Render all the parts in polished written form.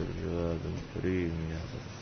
الجواد الكريم يا رب.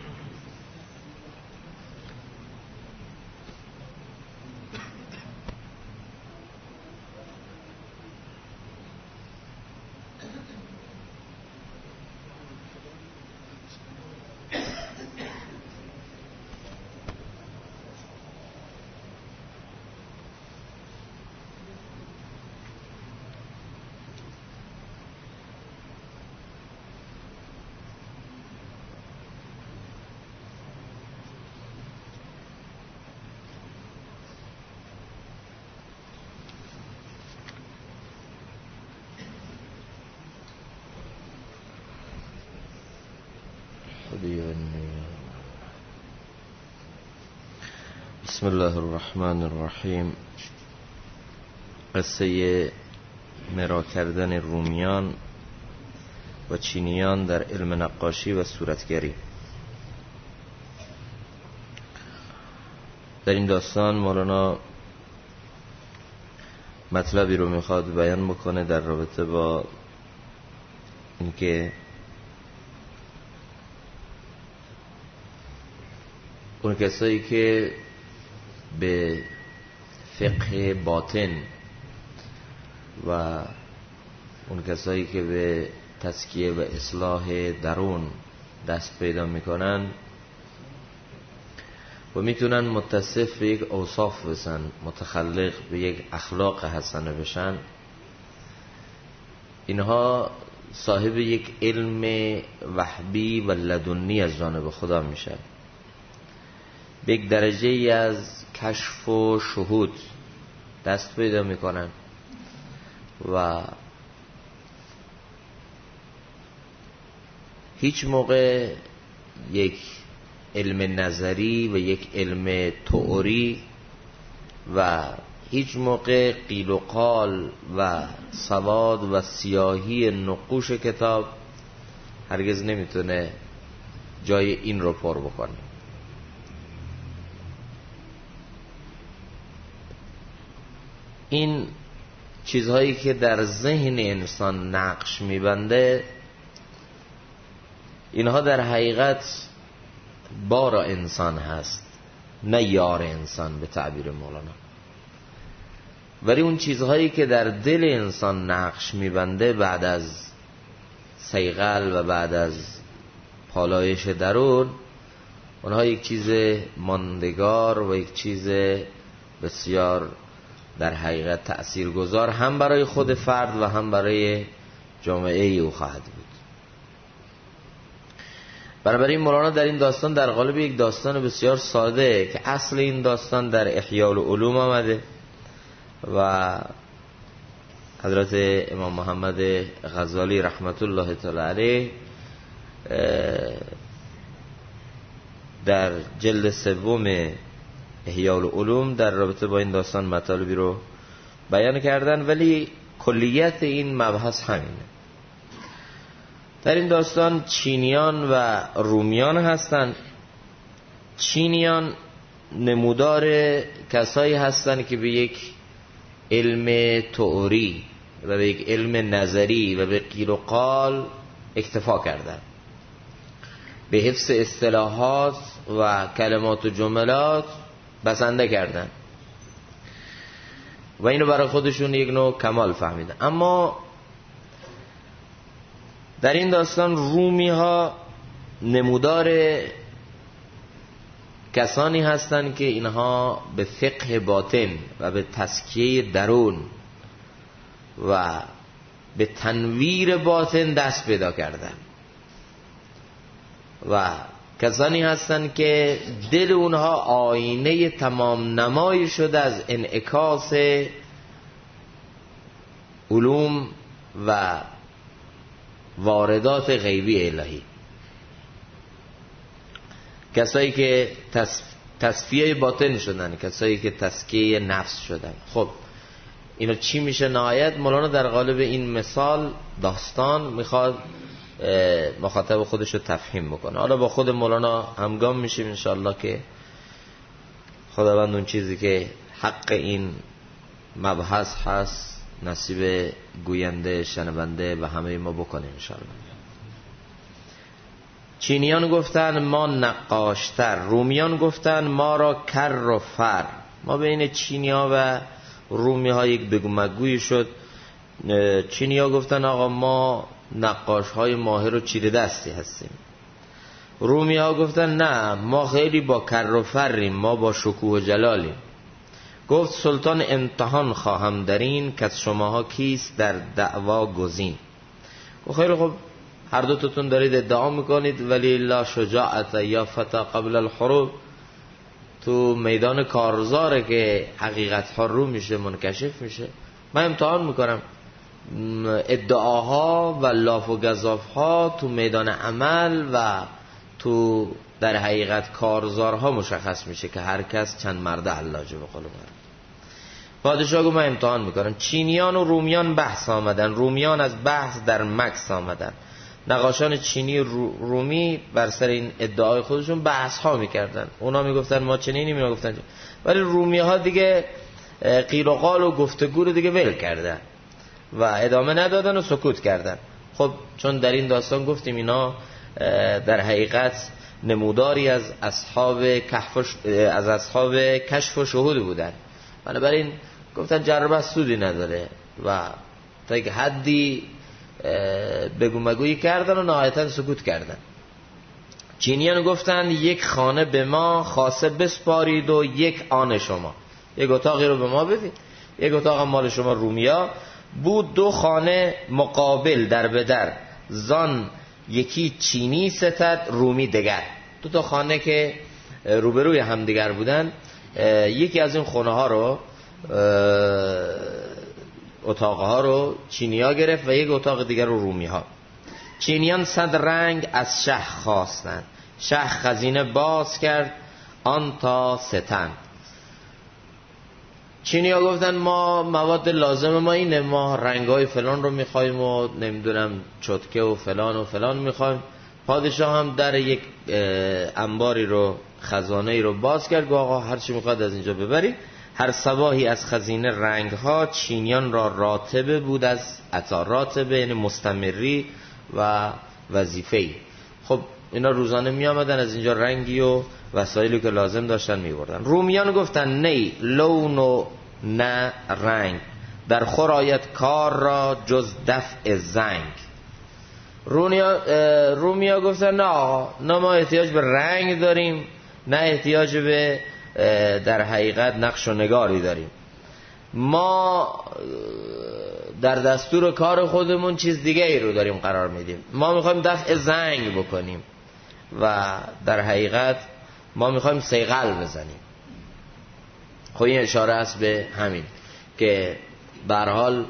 بسم الله الرحمن الرحیم. قصه مرا کردن رومیان و چینیان در علم نقاشی و صورتگری. در این داستان مولانا مطلبی رو میخواد بیان بکنه در رابطه با اینکه اون کسایی که به فقه باطن و اون کسایی که به تزکیه و اصلاح درون دست پیدا میکنن و میتونن متصف به یک اوصاف بشن، متخلق به یک اخلاق حسنه بشن، اینها صاحب یک علم وحبی و لدنی از جانب خدا میشن، به یک درجه ای از کشف و شهود دست پیدا میکنن و هیچ موقع یک علم نظری و یک علم تئوری و هیچ موقع قیل و قال و سواد و سیاهی نقوش کتاب هرگز نمیتونه جای این رو پر بکنه. این چیزهایی که در ذهن انسان نقش میبنده، اینها در حقیقت بار انسان هست، نه یار انسان به تعبیر مولانا. ولی اون چیزهایی که در دل انسان نقش میبنده بعد از صیقل و بعد از پالایش درون، اونها یک چیز ماندگار و یک چیز بسیار در حقیقت تأثیرگذار هم برای خود فرد و هم برای جامعه او خواهد بود. بنابراین مولانا در این داستان در قالب یک داستان بسیار ساده که اصل این داستان در احیاء العلوم آمده و حضرت امام محمد غزالی رحمت الله تعالی علیه در جلد سوم احیاء العلوم در رابطه با این داستان مطالبی رو بیان کردن، ولی کلیت این مبحث همینه. در این داستان چینیان و رومیان هستند. چینیان نمودار کسایی هستند که به یک علم تئوری و به یک علم نظری و به قیل و قال اکتفا کردند، به حفظ اصطلاحات و کلمات و جملات بسنده کردن و اینو برای خودشون یک نوع کمال فهمیدن. اما در این داستان رومی ها نمودار کسانی هستند که اینها به فقه باطن و به تزکیه درون و به تنویر باطن دست پیدا کردن و کسانی هستند که دل اونها آینه تمام نمایی شده از انعکاس علوم و واردات غیبی الهی، کسایی که تصفیه باطن شدن، کسایی که تزکیه نفس شدن. خب اینا چی میشه نهایت؟ مولانا در قالب این مثال داستان میخواد مخاطب خودش رو تفهیم بکنه. حالا با خود مولانا همگام میشیم انشاءالله که خداوند اون چیزی که حق این مبحث هست نصیب گوینده شنونده و همه ما بکنه انشاءالله. چینیان گفتن ما نقاشتر، رومیان گفتن ما را کر و فر. ما بین چینیا و رومی ها یک بگو مگویی شد. چینیا گفتن آقا ما نقاش های ماهر و چیره دستی هستیم. رومی ها گفتن نه ما خیلی با کر و فریم، ما با شکوه و جلالیم. گفت سلطان امتحان خواهم درین که از شماها کیست در دعوا گزین. گفت خیلی خب هر دوتون دارید ادعا میکنید ولی لا شجاعت یا فتا قبل الحروب. تو میدان کارزاره که حقیقت ها رو میشه، منکشف میشه. من امتحان میکنم ادعاها و لاف و گزاف ها تو میدان عمل و تو در حقیقت کارزارها مشخص میشه که هر کس چند مرده حلاجه به قول من. پادشاه گفت من امتحان میکنم. چینیان و رومیان بحث آمدن، رومیان از بحث در مکث آمدن. نقاشان چینی رومی بر سر این ادعای خودشون بحث ها میکردن. اونا میگفتن ما چنینیم، اینا گفتن چنین. ولی رومی ها دیگه قیل و قال و گفتگو رو دیگه ول کردن و ادامه ندادن و سکوت کردن. خب چون در این داستان گفتیم اینا در حقیقت نموداری از اصحاب کشف و شهود بودن، بنابراین گفتن جربه سودی نداره و تا یک حدی بگو مگویی کردن و نهایتا سکوت کردن. چینیان گفتن یک خانه به ما خاصه بسپارید و یک آن شما. یک اتاقی رو به ما بدید، یک اتاق مال شما. رومیا بود 2 خانه مقابل در به در، زان یکی چینی ستد رومی دگر. 2 تا خانه که روبروی هم دیگر بودن، یکی از این خونه ها رو اتاقها رو چینی‌ها گرفت و یک اتاق دیگر رو رومی‌ها. چینیان 100 رنگ از شه خواستند، شه خزینه باز کرد آن تا 3 تن. چینی‌ها گفتن ما مواد لازم ما اینه، ما رنگ‌های فلان رو می‌خوایم و نمیدونم چتکه و فلان می‌خوایم. پادشاه هم در یک انباری رو، خزانه‌ای رو باز کرد، گفت آقا هر چی می‌خواد از اینجا ببرید. هر صباحی از خزینه رنگ‌ها چینیان را راتبه بود از عطا. راتبه یعنی مستمری و وظیفه‌ای. خب اینا روزانه می آمدن از اینجا رنگی و وسایلی که لازم داشتن می بردن. رومیان گفتن نه لون و نه رنگ، در خور آید کار را جز دفع زنگ. رومیا گفتن نه ما احتیاج به رنگ داریم، نه احتیاج به در حقیقت نقش و نگاری داریم. ما در دستور کار خودمون چیز دیگه ای رو داریم قرار میدیم. ما میخوایم دفع زنگ بکنیم و در حقیقت ما میخوایم صیقل بزنیم. خب این اشاره است به همین که به هر حال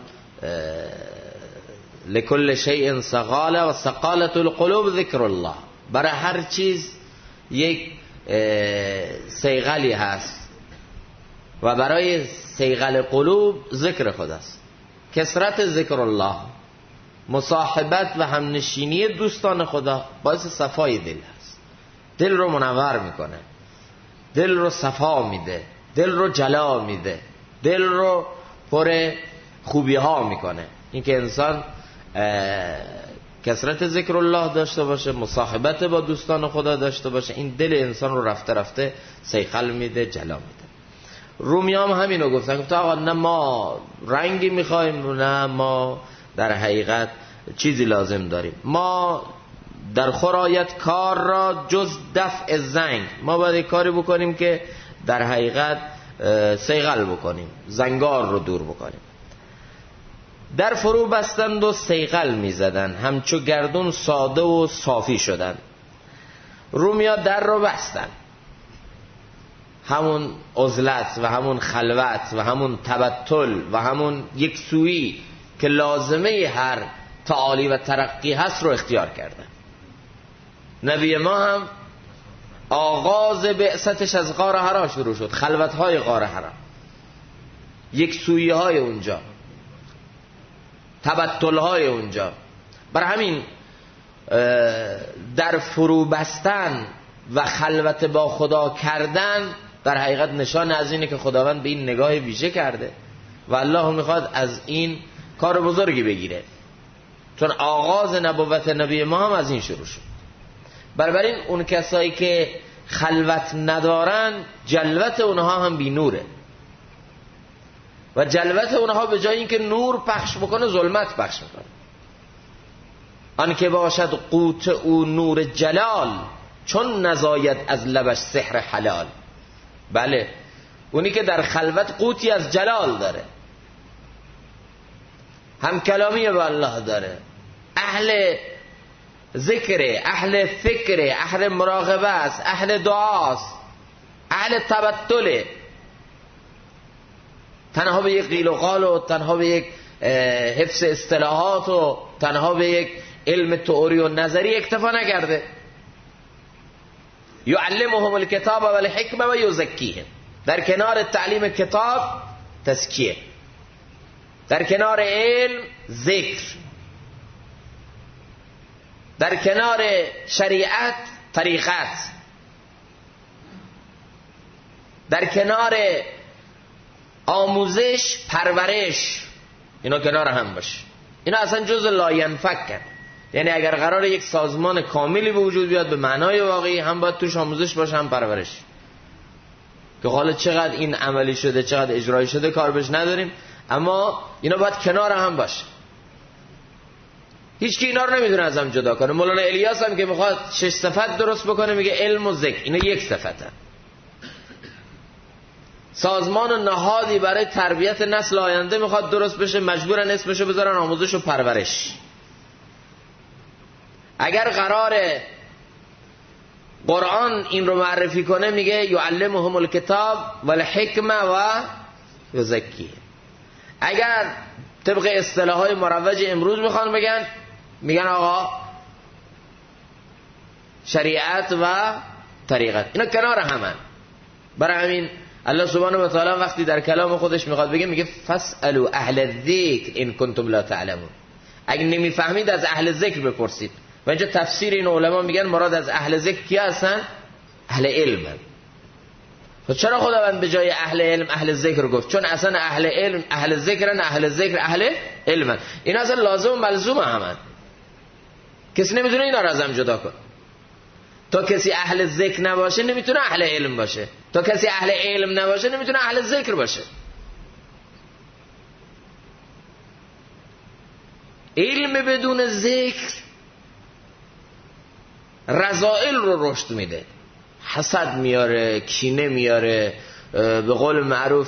لکل شیء سقاله و سقالة القلوب ذکر الله. برای هر چیز یک صیقلی هست و برای صیقل قلوب ذکر خداست. کثرت ذکر الله، مصاحبت و همنشینی دوستان خدا باعث صفای دل هست. دل رو منور میکنه، دل رو صفا میده، دل رو جلا میده، دل رو پر خوبی ها میکنه. این که انسان کثرت ذکر الله داشته باشه، مصاحبت با دوستان خدا داشته باشه، این دل انسان رو رفته رفته صیقل میده، جلا میده. رومیام همینو گفتن که آقا نه ما رنگی میخوایم، نه ما در حقیقت چیزی لازم داریم. ما در خورایت کار را جز دفع زنگ، ما باید کاری بکنیم که در حقیقت صیقل بکنیم، زنگار رو دور بکنیم. در فرو بستند و صیقل میزدن، همچو گردون ساده و صافی شدن. رومیا در رو بستن، همون عزلت و همون خلوت و همون تبتل و همون یک سویی که لازمه هر تعالی و ترقی هست رو اختیار کردن. نبی ما هم آغاز بعثتش از غار حرا شروع شد، خلوت‌های غار حرا، یک سویی‌های اونجا، تبتل‌های اونجا. برای همین در فرو بستن و خلوت با خدا کردن در حقیقت نشان از اینه که خداوند به این نگاه ویژه کرده و الله میخواد از این کار بزرگی بگیره، چون آغاز نبوت نبی ما هم از این شروع شد. بنابراین اون کسایی که خلوت ندارن جلوت اونها هم بی نوره و جلوت اونها به جای اینکه نور پخش بکنه ظلمت پخش میکنه. آن که باشد قوت او نور جلال، چون نزاید از لبش سحر حلال. بله، اونی که در خلوت قوتی از جلال داره، هم کلامی با الله داره، اهل ذکر، اهل فکر، اهل مراقبه است، اهل دعاست، اهل تبتله، تنها به یک قیل و قال و تنها به یک حفظ اصطلاحات و تنها به یک علم تئوری و نظری اکتفا نکرده. یعلمهم الکتاب و الحکمه و یزکیهم. در کنار تعلیم کتاب تزکیه، در کنار علم ذکر، در کنار شریعت طریقت، در کنار آموزش پرورش، اینا کنار هم باشه. اینا اصلا جز لاینفکن. یعنی اگر قرار یک سازمان کاملی به وجود بیاد به معنای واقعی، هم باید توش آموزش باشه هم پرورش. که حالا چقدر این عملی شده چقدر اجرایی شده کار بهش نداریم، اما اینا باید کنار هم باشه. هیچ کی اینا رو نمیدونه از هم جدا کنه. مولانا الیاس هم که میخواد 6 صفت درست بکنه میگه علم و ذکر، اینا یک صفته. سازمان و نهادی برای تربیت نسل آینده میخواد درست بشه، مجبورن اسمشو بذارن آموزش و پرورش. اگر قراره قرآن این رو معرفی کنه میگه یعلمهم الکتاب و الحکمه و یزکیه. اگر طبق اصطلاحات مروج امروز میخوان بگن، میگن آقا شریعت و طریقت، اینا کنار همن. برای همین الله سبحانه و تعالی وقتی در کلام خودش میخواد بگه میگه فاسالوا اهل الذکر ان کنتم لا تعلمون. اگه نمیفهمید از اهل ذکر بپرسید. و اینجا تفسیر این علما میگن مراد از اهل ذکر کیا هستن؟ اهل علم. خب چرا خداوند به جای اهل علم اهل ذکر گفت؟ چون اصلا اهل علم اهل ذکرن، اهل ذکر اهل علمن. این اصلا لازم و ملزوم همن. کسی نمیتونه اینا رو از هم جدا کنه. تا کسی اهل ذکر نباشه نمیتونه اهل علم باشه، تا کسی اهل علم نباشه نمیتونه اهل ذکر باشه. علم بدون ذکر رذائل رو رشد میده، حسد میاره، کینه میاره، به قول معروف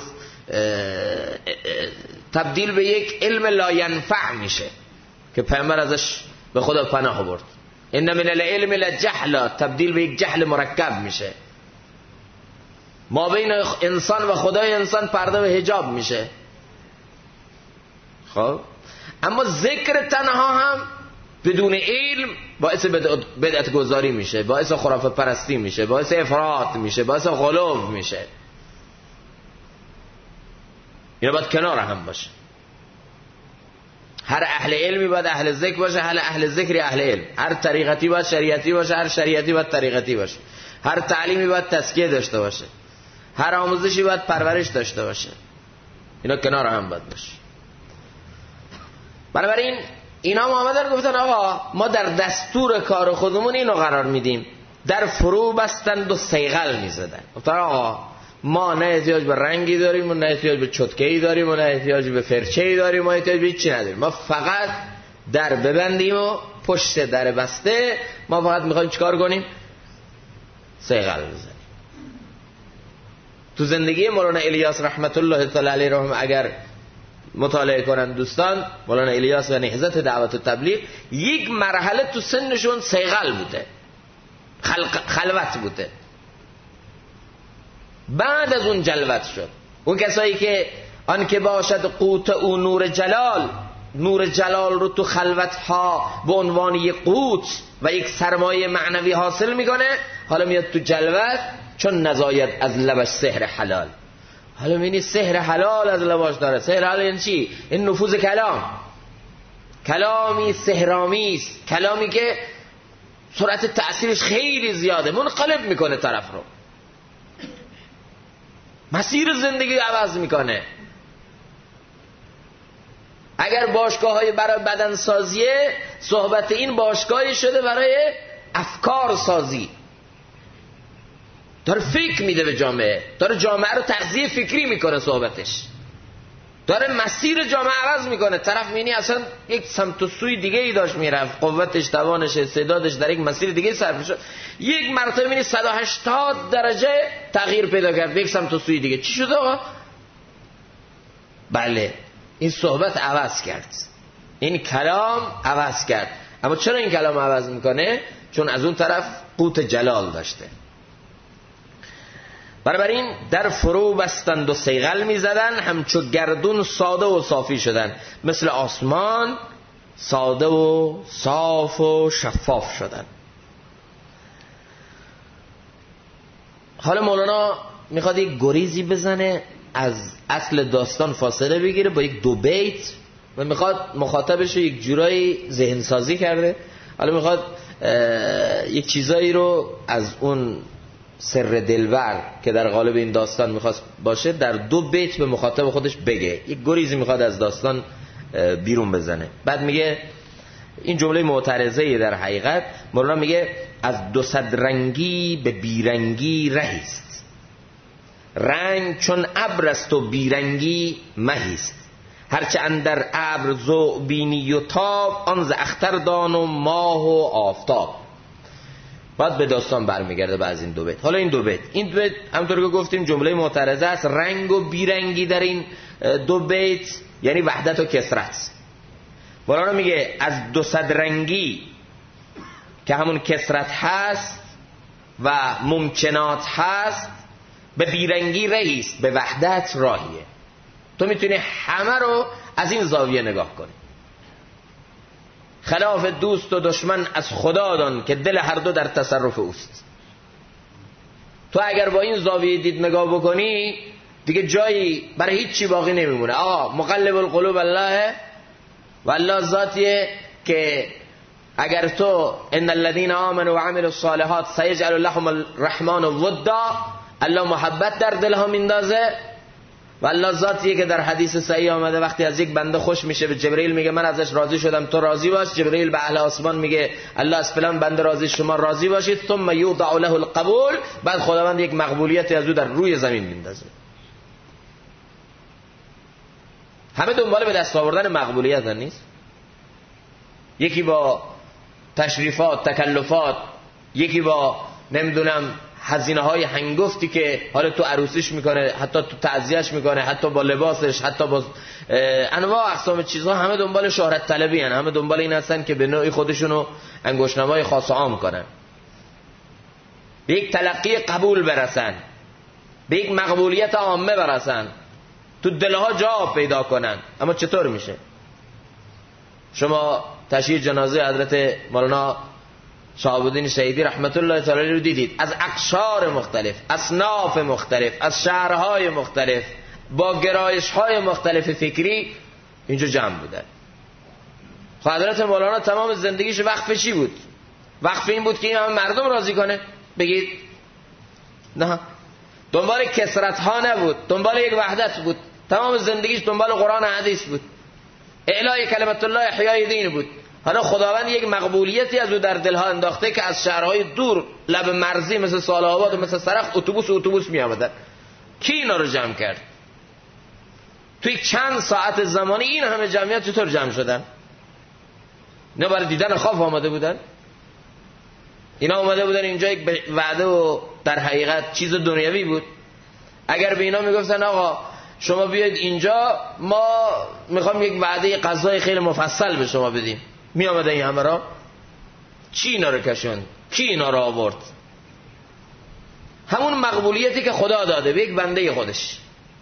تبدیل به یک علم لاینفع میشه که پیامبر ازش به خدا پناه برد. ان من العلم لجهلا، تبدیل به یک جهل مرکب میشه. ما بین انسان و خدای انسان پرده و حجاب میشه. خب اما ذکر تنها هم بدون علم باعث بدعت گذاری میشه، باعث خرافه پرستی میشه، باعث افراط میشه، باعث غلو میشه. اینا باید کنار هم باشه. هر اهل علمی باید اهل ذکر باشه، هر اهل ذکری اهل علم. هر طریقتی باید شریعتی باشه، هر شریعتی باید طریقتی باشه. هر تعلیمی باید تزکیه داشته باشه، هر آموزشی باید پرورش داشته باشه. اینا کنار هم باید باشه. بنابراین اینا محمدن گفتن آقا ما در دستور کار خودمون اینو قرار میدیم. در فرو بستند و سیغل میزدن. گفتن آقا ما نه احتیاج به رنگی داریم و نه احتیاج به چتکه‌ای داریم و نه احتیاج به فرچه‌ای داریم و نه احتیاج به چی نداریم. ما فقط در ببندیم و پشت در بسته ما فقط میخوایم چیکار کنیم؟ سیغل بزنیم. تو زندگی مولانا الیاس رحمت الله تعالی علیه رحمه اگر مطالعه کنن دوستان، مولانا الیاس و نهضت دعوت و تبلیغ یک مرحله تو سنشون سیغل بوده، خلوت بوده. بعد از اون جلوت شد. اون کسایی که آن که باشد قوت او نور جلال، نور جلال رو تو خلوت ها به عنوان یک قوت و یک سرمایه معنوی حاصل میکنه، حالا میاد تو جلوت چون نزاید از لبش سحر حلال. حالا میبینی سحر حلال از لباش داره. سحر حلال یعنی چی؟ این نفوذ کلام، کلامی سحرآمیز، کلامی که سرعت تأثیرش خیلی زیاده، منقلب میکنه طرف رو، مسیر زندگی عوض میکنه. اگر باشگاه های برای بدنسازیه، صحبت این باشگاهی شده برای افکار سازی، داره فکر میده به جامعه، داره جامعه رو تغذیه فکری میکنه، صحبتش داره مسیر جامعه عوض میکنه. طرف مینی اصلا یک سمت و سوی دیگه ای داشت میرفت، قوتش، توانش، استعدادش در یک مسیر دیگه صرف شد، یک مرتبه مینی 180 درجه تغییر پیدا کرد به یک سمت و سوی دیگه. چی شد آقا؟ بله، این صحبت عوض کرد، این کلام عوض کرد. اما چرا این کلام عوض میکنه؟ چون از اون طرف قوت جلال داشته. بنابراین در فرو بستند و صیقل میزدن، همچو گردون ساده و صافی شدن، مثل آسمان ساده و صاف و شفاف شدن. حالا مولانا میخواد یک گریزی بزنه، از اصل داستان فاصله بگیره با یک 2 بیت و میخواد مخاطبش رو یک جورایی ذهن سازی کرده. حالا میخواد یک چیزایی رو از اون سر دلبر که در قالب این داستان میخواست باشه در 2 بیت به مخاطب خودش بگه، یک گریزی میخواد از داستان بیرون بزنه. بعد میگه، این جمله معترضه در حقیقت، مولانا میگه از 200 رنگی به بیرنگی رهیست، رنگ چون ابر است و بیرنگی مهیست، هرچه اندر ابر ذوق بینی و تاب، آن ز اختر دان و ماه و آفتاب. بعد به داستان برمیگرده بعد از این 2 بیت. حالا این 2 بیت همونطور که گفتیم جمله معترضه است. رنگ و بیرنگی در این 2 بیت یعنی وحدت و کثرت. مولانا میگه از 200 رنگی که همون کثرت هست و ممکنات هست، به بیرنگی رئیس، به وحدت راهیه. تو میتونی همه رو از این زاویه نگاه کنی. خلاف دوست و دشمن از خدا دان، که دل هر دو در تصرف اوست. تو اگر با این زاویه دید نگاه بکنی دیگه جایی برای هیچ چی باقی نمیمونه. مقلب القلوب الله، و الله ذاتیه که اگر تو ان الذين آمنوا وعملوا الصالحات سيجعل لهم الرحمن ودا، الله محبت در دلها میندازه. و الله ذاتیه که در حدیث صحیح آمده وقتی از یک بنده خوش میشه به جبرئیل میگه من ازش راضی شدم تو راضی باش. جبرئیل به اهل آسمان میگه الله از فلان بنده راضی، شما راضی باشید. ثم یوضع له القبول، بعد خداوند یک مقبولیتی از او در روی زمین میندازه. همه دنبال به دست آوردن مقبولیت نیست. یکی با تشریفات، تکلفات، یکی با نمیدونم هزینه های هنگفتی که حالا تو عروسیش میکنه، حتی تو تعزیهش میکنه، حتی با لباسش، حتی با انواع اقسام چیزها. همه دنبال شهرت طلبی هن، همه دنبال این هستن که به نوعی خودشونو انگشتنمای خاص و عام کنن، به یک تلقی قبول برسن، به یک مقبولیت عامه برسن، تو دلها جا پیدا کنن. اما چطور میشه؟ شما تشییع جنازه حضرت مولانا شهاب الدین شهیدی رحمت الله تعالی رو دیدید، از اقشار مختلف، اصناف مختلف، از شهرهای مختلف، با گرایش‌های مختلف فکری اینجا جمع بودن. حضرت مولانا تمام زندگیش وقف چی بود؟ وقف این بود که این همه مردم راضی کنه. بگید نه، دنبال کثرت ها نبود، دنبال یک وحدت بود. تمام زندگیش دنبال قرآن و حدیث بود، اعلای کلمت الله، احیای دین بود. حالا خداوند یک مقبولیتی از او در دلها انداخته که از شهرهای دور لب مرزی مثل صالح آباد و مثل سرخ اتوبوس می آمدن. کی اینا رو جمع کرد؟ توی چند ساعت زمانی این همه جمعیت چطور جمع شدن؟ اینا برای دیدن خواب آمده بودن؟ اینا آمده بودن اینجا یک وعده و در حقیقت چیز دنیوی بود. اگر به اینا میگفتن آقا شما بیاید اینجا، ما میخوام یک وعده غذای خیلی مفصل به شما بدیم، می آمدن این همه را؟ چی اینا رو کشوند؟ کی اینا رو آورد؟ همون مقبولیتی که خدا داده به یک بنده خودش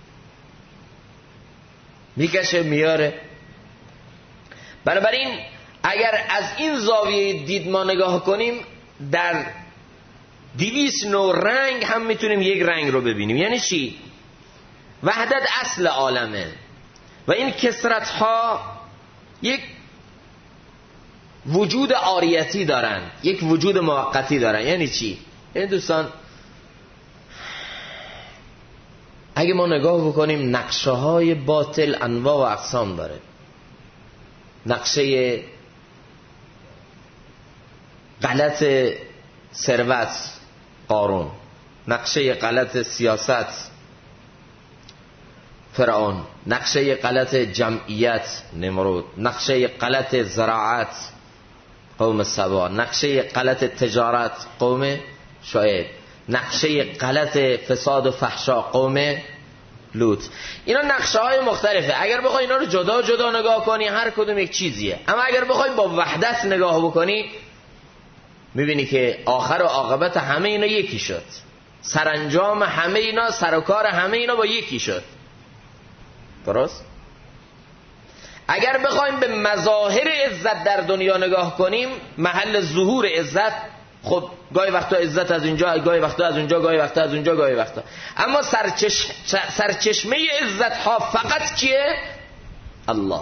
میکشه میاره. بنابراین اگر از این زاویه دید ما نگاه کنیم، در 200 نوع رنگ هم میتونیم یک رنگ رو ببینیم. یعنی چی؟ وحدت اصل عالمه و این کثرت ها یک وجود عاریتی دارن، یک وجود موقتی دارن. یعنی چی؟ یعنی دوستان اگه ما نگاه بکنیم، نقشه های باطل انواع و اقسام داره. نقشه غلط ثروت قارون، نقشه غلط سیاست فرعون، نقشه غلط جمعیت نمرود، نقشه غلط زراعت قوم سبا، نقشه غلط تجارت قوم شعیب، نقشه غلط فساد و فحشا قوم لوط. اینا نقشه های مختلفه. اگر بخوای اینا رو جدا جدا نگاه کنی هر کدوم یک چیزیه، اما اگر بخوای با وحدت نگاه بکنی میبینی که آخر و عاقبت همه اینا یکی شد، سرانجام همه اینا، سر و کار همه اینا با یکی شد. درست؟ اگر بخوایم به مظاهر عزت در دنیا نگاه کنیم، محل ظهور عزت، خب گاهی وقتا عزت از اینجا، گاهی وقتا از اونجا، گاهی وقتا از اونجا، گاهی وقتا، اما سرچشمه عزت ها فقط کیه؟ الله.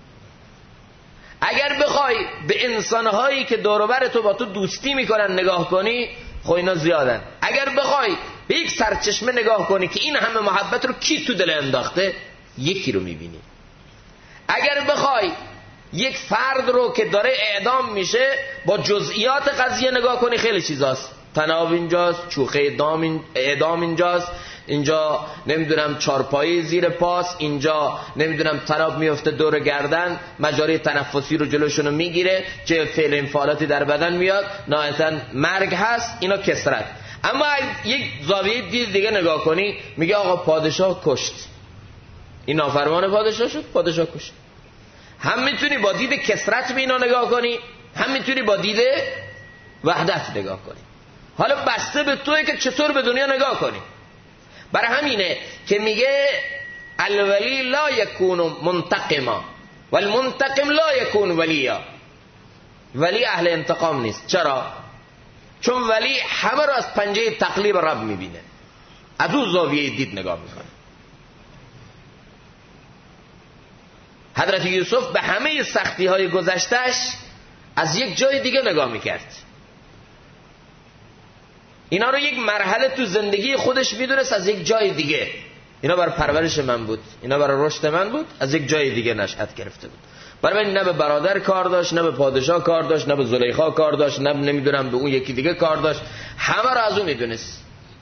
اگر بخوای به انسانهایی که دور و بر تو با تو دوستی میکنن نگاه کنی، خب اینا زیادن. اگر بخوای به یک سرچشمه نگاه کنی که این همه محبت رو کی تو دل انداخته، یکی رو میبینی. اگر بخوای یک فرد رو که داره اعدام میشه با جزئیات قضیه نگاه کنی، خیلی چیزاست، تناب اینجاست، چوخه اعدام اینجاست، اینجا نمیدونم چارپایی زیر پاس، اینجا نمیدونم تناب میفته دور گردن، مجاری تنفسی رو جلوشونو میگیره، چه فعل انفعالاتی در بدن میاد، نهایتا مرگ هست. اینا کثرت. اما یک زاویه دیگه نگاه کنی، میگه آقا پادشاه کشت، این نافرمان پادشاه شد، پادشاه کشت. هم میتونی با دید کثرت به اینا نگاه کنی، هم میتونی با دید وحدت نگاه کنی. حالا بسته به توئه که چطور به دنیا نگاه کنی. برای همینه که میگه الولی لا یکون منتقما والمنتقم لا یکون ولیا. ولی اهل انتقام نیست. چرا؟ چون ولی همه رو از پنجه تقلیب رب میبینه، از اون زاویه دید نگاه میکنه. حضرت یوسف به همه سختی های گذشتش از یک جای دیگه نگاه میکرد. اینا رو یک مرحله تو زندگی خودش میدونست از یک جای دیگه. اینا برای پرورش من بود، اینا برای رشد من بود، از یک جای دیگه نشأت گرفته بود. برای نه به برادر کار داشت، نه به پادشاه کار داشت، نه به زلیخا کار داشت، نه نمیدونم به اون یکی دیگه کار داشت، همه رو از اون میدونست.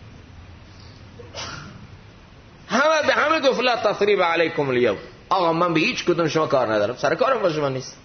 همه به همه گفت لا تثریب علیکم الیوم، آقا من به هیچ کدوم شما کار ندارم، سر کارم با شما نیست.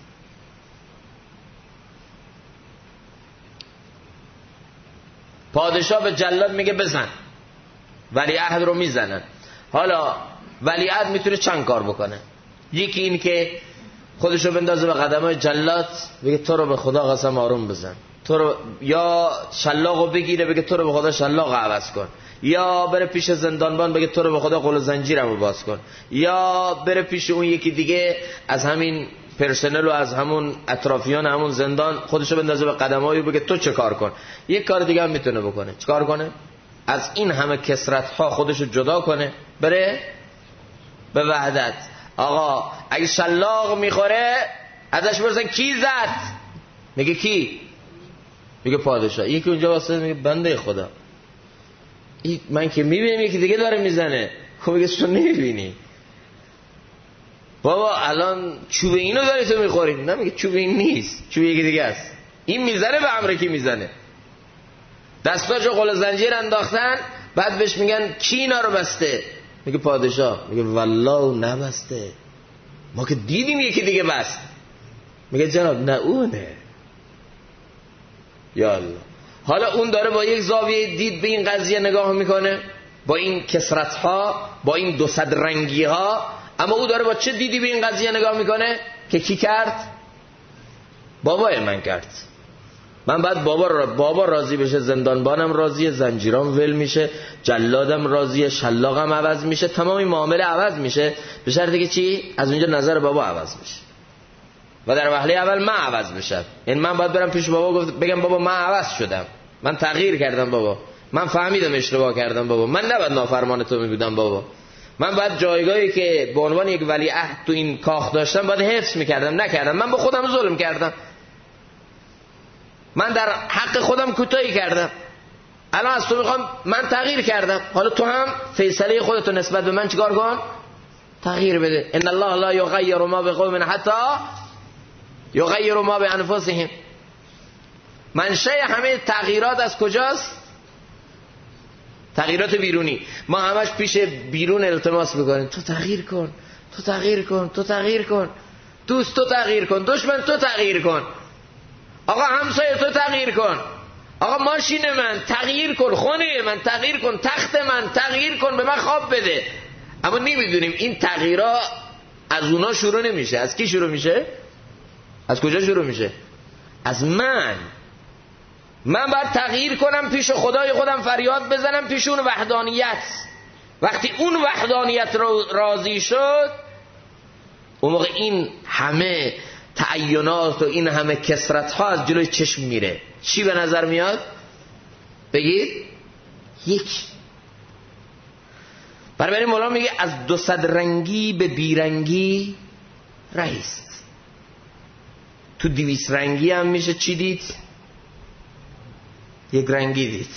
پادشاه به جلاد میگه بزن، ولیعهد رو میزنن. حالا ولیعهد میتونه چند کار بکنه. یکی این که خودشو بندازه به قدمای جلاد، بگه تو رو به خدا قسم آروم بزن، تو رو، یا شلاقو بگیره بگه تو رو به خدا شلاق عوض کن، یا بره پیش زندانبان بگه تو رو به خدا قل و زنجیرمو باز کن، یا بره پیش اون یکی دیگه از همین پرسنل و از همون اطرافیان همون زندان خودشو بندازه به قدمای بگه تو چه کار کن. یک کار دیگه هم میتونه بکنه. چه کار کنه؟ از این همه کثرت ها خودشو جدا کنه، بره به وحدت. آقا اگه شلاق میخوره ازش برسن کی زد؟ میگه کی؟ میگه پادشاه. یکی اونجا واسه میگه بنده خدا، من که میبینم یکی دیگه داره میزنه. خب میگه تو نمیبینی؟ بابا الان چوب اینو داری تو میخوری. نه، میگه چوب این نیست، چوب یکی دیگه است. این میزنه به امر کی میزنه. دستاشو قل زنجیر انداختن، بعد بهش میگن کی اینا رو بسته؟ میگه پادشاه. میگه والله نبسته، ما که دیدیم یکی دیگه بست. میگه جناب نه اونه. یا الله. حالا اون داره با یک زاویه دید به این قضیه نگاه میکنه، با این کثرت ها، با این دو صد رنگی ها، اما او داره با چه دیدی به این قضیه نگاه میکنه که کی کرد؟ بابای من کرد. من بعد بابا راضی بشه، زندانبانم راضیه، زنجیرام ول میشه، جلادم راضیه، شلاقم عوض میشه، تمام این معامله عوض میشه، به شرطی که چی؟ از اونجا نظر بابا عوض میشه و در وهله اول من عوض بشم. یعنی من باید برم پیش بابا بگم بابا من عوض شدم، من تغییر کردم بابا، من فهمیدم اشتباه کردم بابا، من نباید نافرمان تو میبودم بابا، من باید جایگاهی که به عنوان یک ولیعهد تو این کاخ داشتم باید حفظ میکردم، نکردم، من به خودم ظلم کردم، من در حق خودم کوتاهی کردم، الان از تو میخوام من تغییر کردم، حالا تو هم فیصله خودتو نسبت به من چیکار کن؟ تغییر بده. ان الله لا یغیر ما بقوم حتی یغیروا ما بانفسهم. منشأ همه تغییرات از کجاست؟ تغییرات بیرونی. ما همش پیش بیرون التماس میکنیم تو تغییر کن، تو تغییر کن، تو تغییر کن، دوست تو تغییر کن، دشمن تو تغییر کن، آقا همسایه تو تغییر کن، آقا ماشین من تغییر کن، خونه من تغییر کن، تخت من تغییر کن، به من خواب بده. اما نمیدونیم این تغییرها از اونا شروع نمیشه. از کی شروع میشه؟ از کجا شروع میشه؟ از من باید تغییر کنم، پیش خدای خودم فریاد بزنم، پیش اون وحدانیت. وقتی اون وحدانیت راضی شد، اون موقع این همه تعینات و این همه کثرت ها از جلوی چشم میره. چی به نظر میاد؟ بگید یک. برای مولانا میگه از 200 رنگی به بیرنگی رئیست. تو 200 رنگی هم میشه چی دید؟ یک رنگی دید.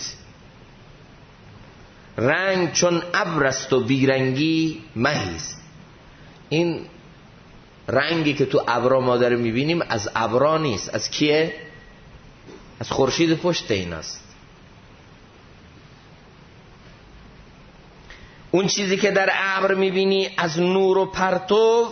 رنگ چون ابر است و بیرنگی مهیست. این رنگی که تو ابرا ما داره میبینیم از ابرا نیست. از کیه؟ از خورشید پشت ایناست. اون چیزی که در ابر میبینی از نور و پرتو،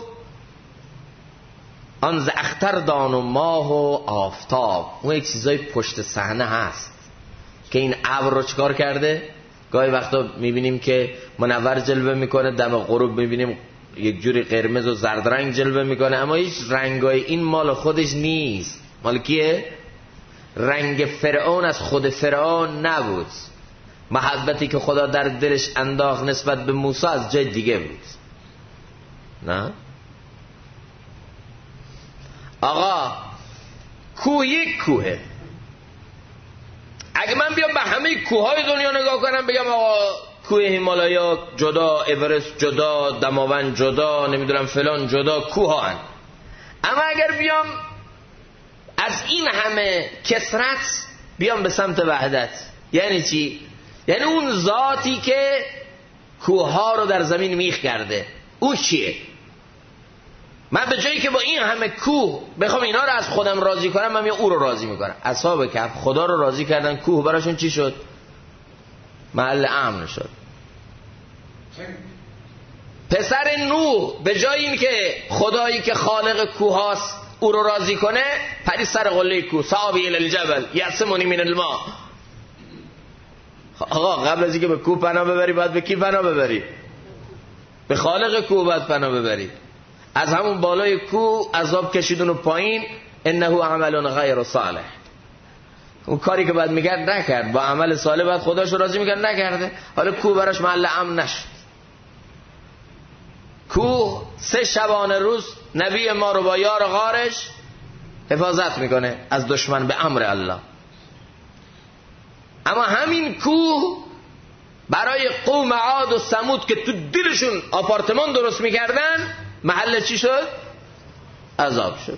آن ز اختر دان و ماه و آفتاب. اون یک چیزای پشت صحنه هست که این ابر رو چکار کرده. گاهی وقتا میبینیم که منور جلوه میکنه، دم غروب میبینیم یک جوری قرمز و زرد رنگ جلوه میکنه، اما هیچ رنگای این مال خودش نیست. مال کیه؟ رنگ فرعون از خود فرعون نبود. محبتی که خدا در دلش انداخت نسبت به موسی از جای دیگه بود. نه آقا، کوه یک کوهه. اگه من بیام به همه کوههای دنیا نگاه کنم بگم آقا کوه هیمالایا جدا، اورست جدا، دماوند جدا، نمیدونم فلان جدا، کوه هن. اما اگر بیام از این همه کثرت بیام به سمت وحدت، یعنی چی؟ یعنی اون ذاتی که کوه ها رو در زمین میخ کرده، او چیه؟ من به جایی که با این همه کوه بخوام اینا رو از خودم راضی کنم، من او رو راضی میکنم. اصحاب کهف خدا رو راضی کردن، کوه براشون چی شد؟ محل امن شد. پسر نوح به جای این که خدایی که خالق کوه هاست او رو راضی کنه، پرید سر قله کوه، سآوی الی الجبل یعصمنی من الماء. آقا قبل از اینکه به کوه پناه ببری باید به کی پناه ببری؟ به خالق کوه باید پناه ببری. از همون بالای کوه عذاب کشیدون و پایین، انه عمل غیر صالح. اون کاری که باید میکرد نکرد، با عمل صالح باید خداش راضی میکرد نکرده. حالا کوه براش محل امن نشد. کوه 3 شبانه روز نبی ما رو با یار غارش حفاظت میکنه از دشمن به امر الله. اما همین کوه برای قوم عاد و ثمود که تو دلشون آپارتمان درست میکردن، محل چی شد؟ عذاب شد.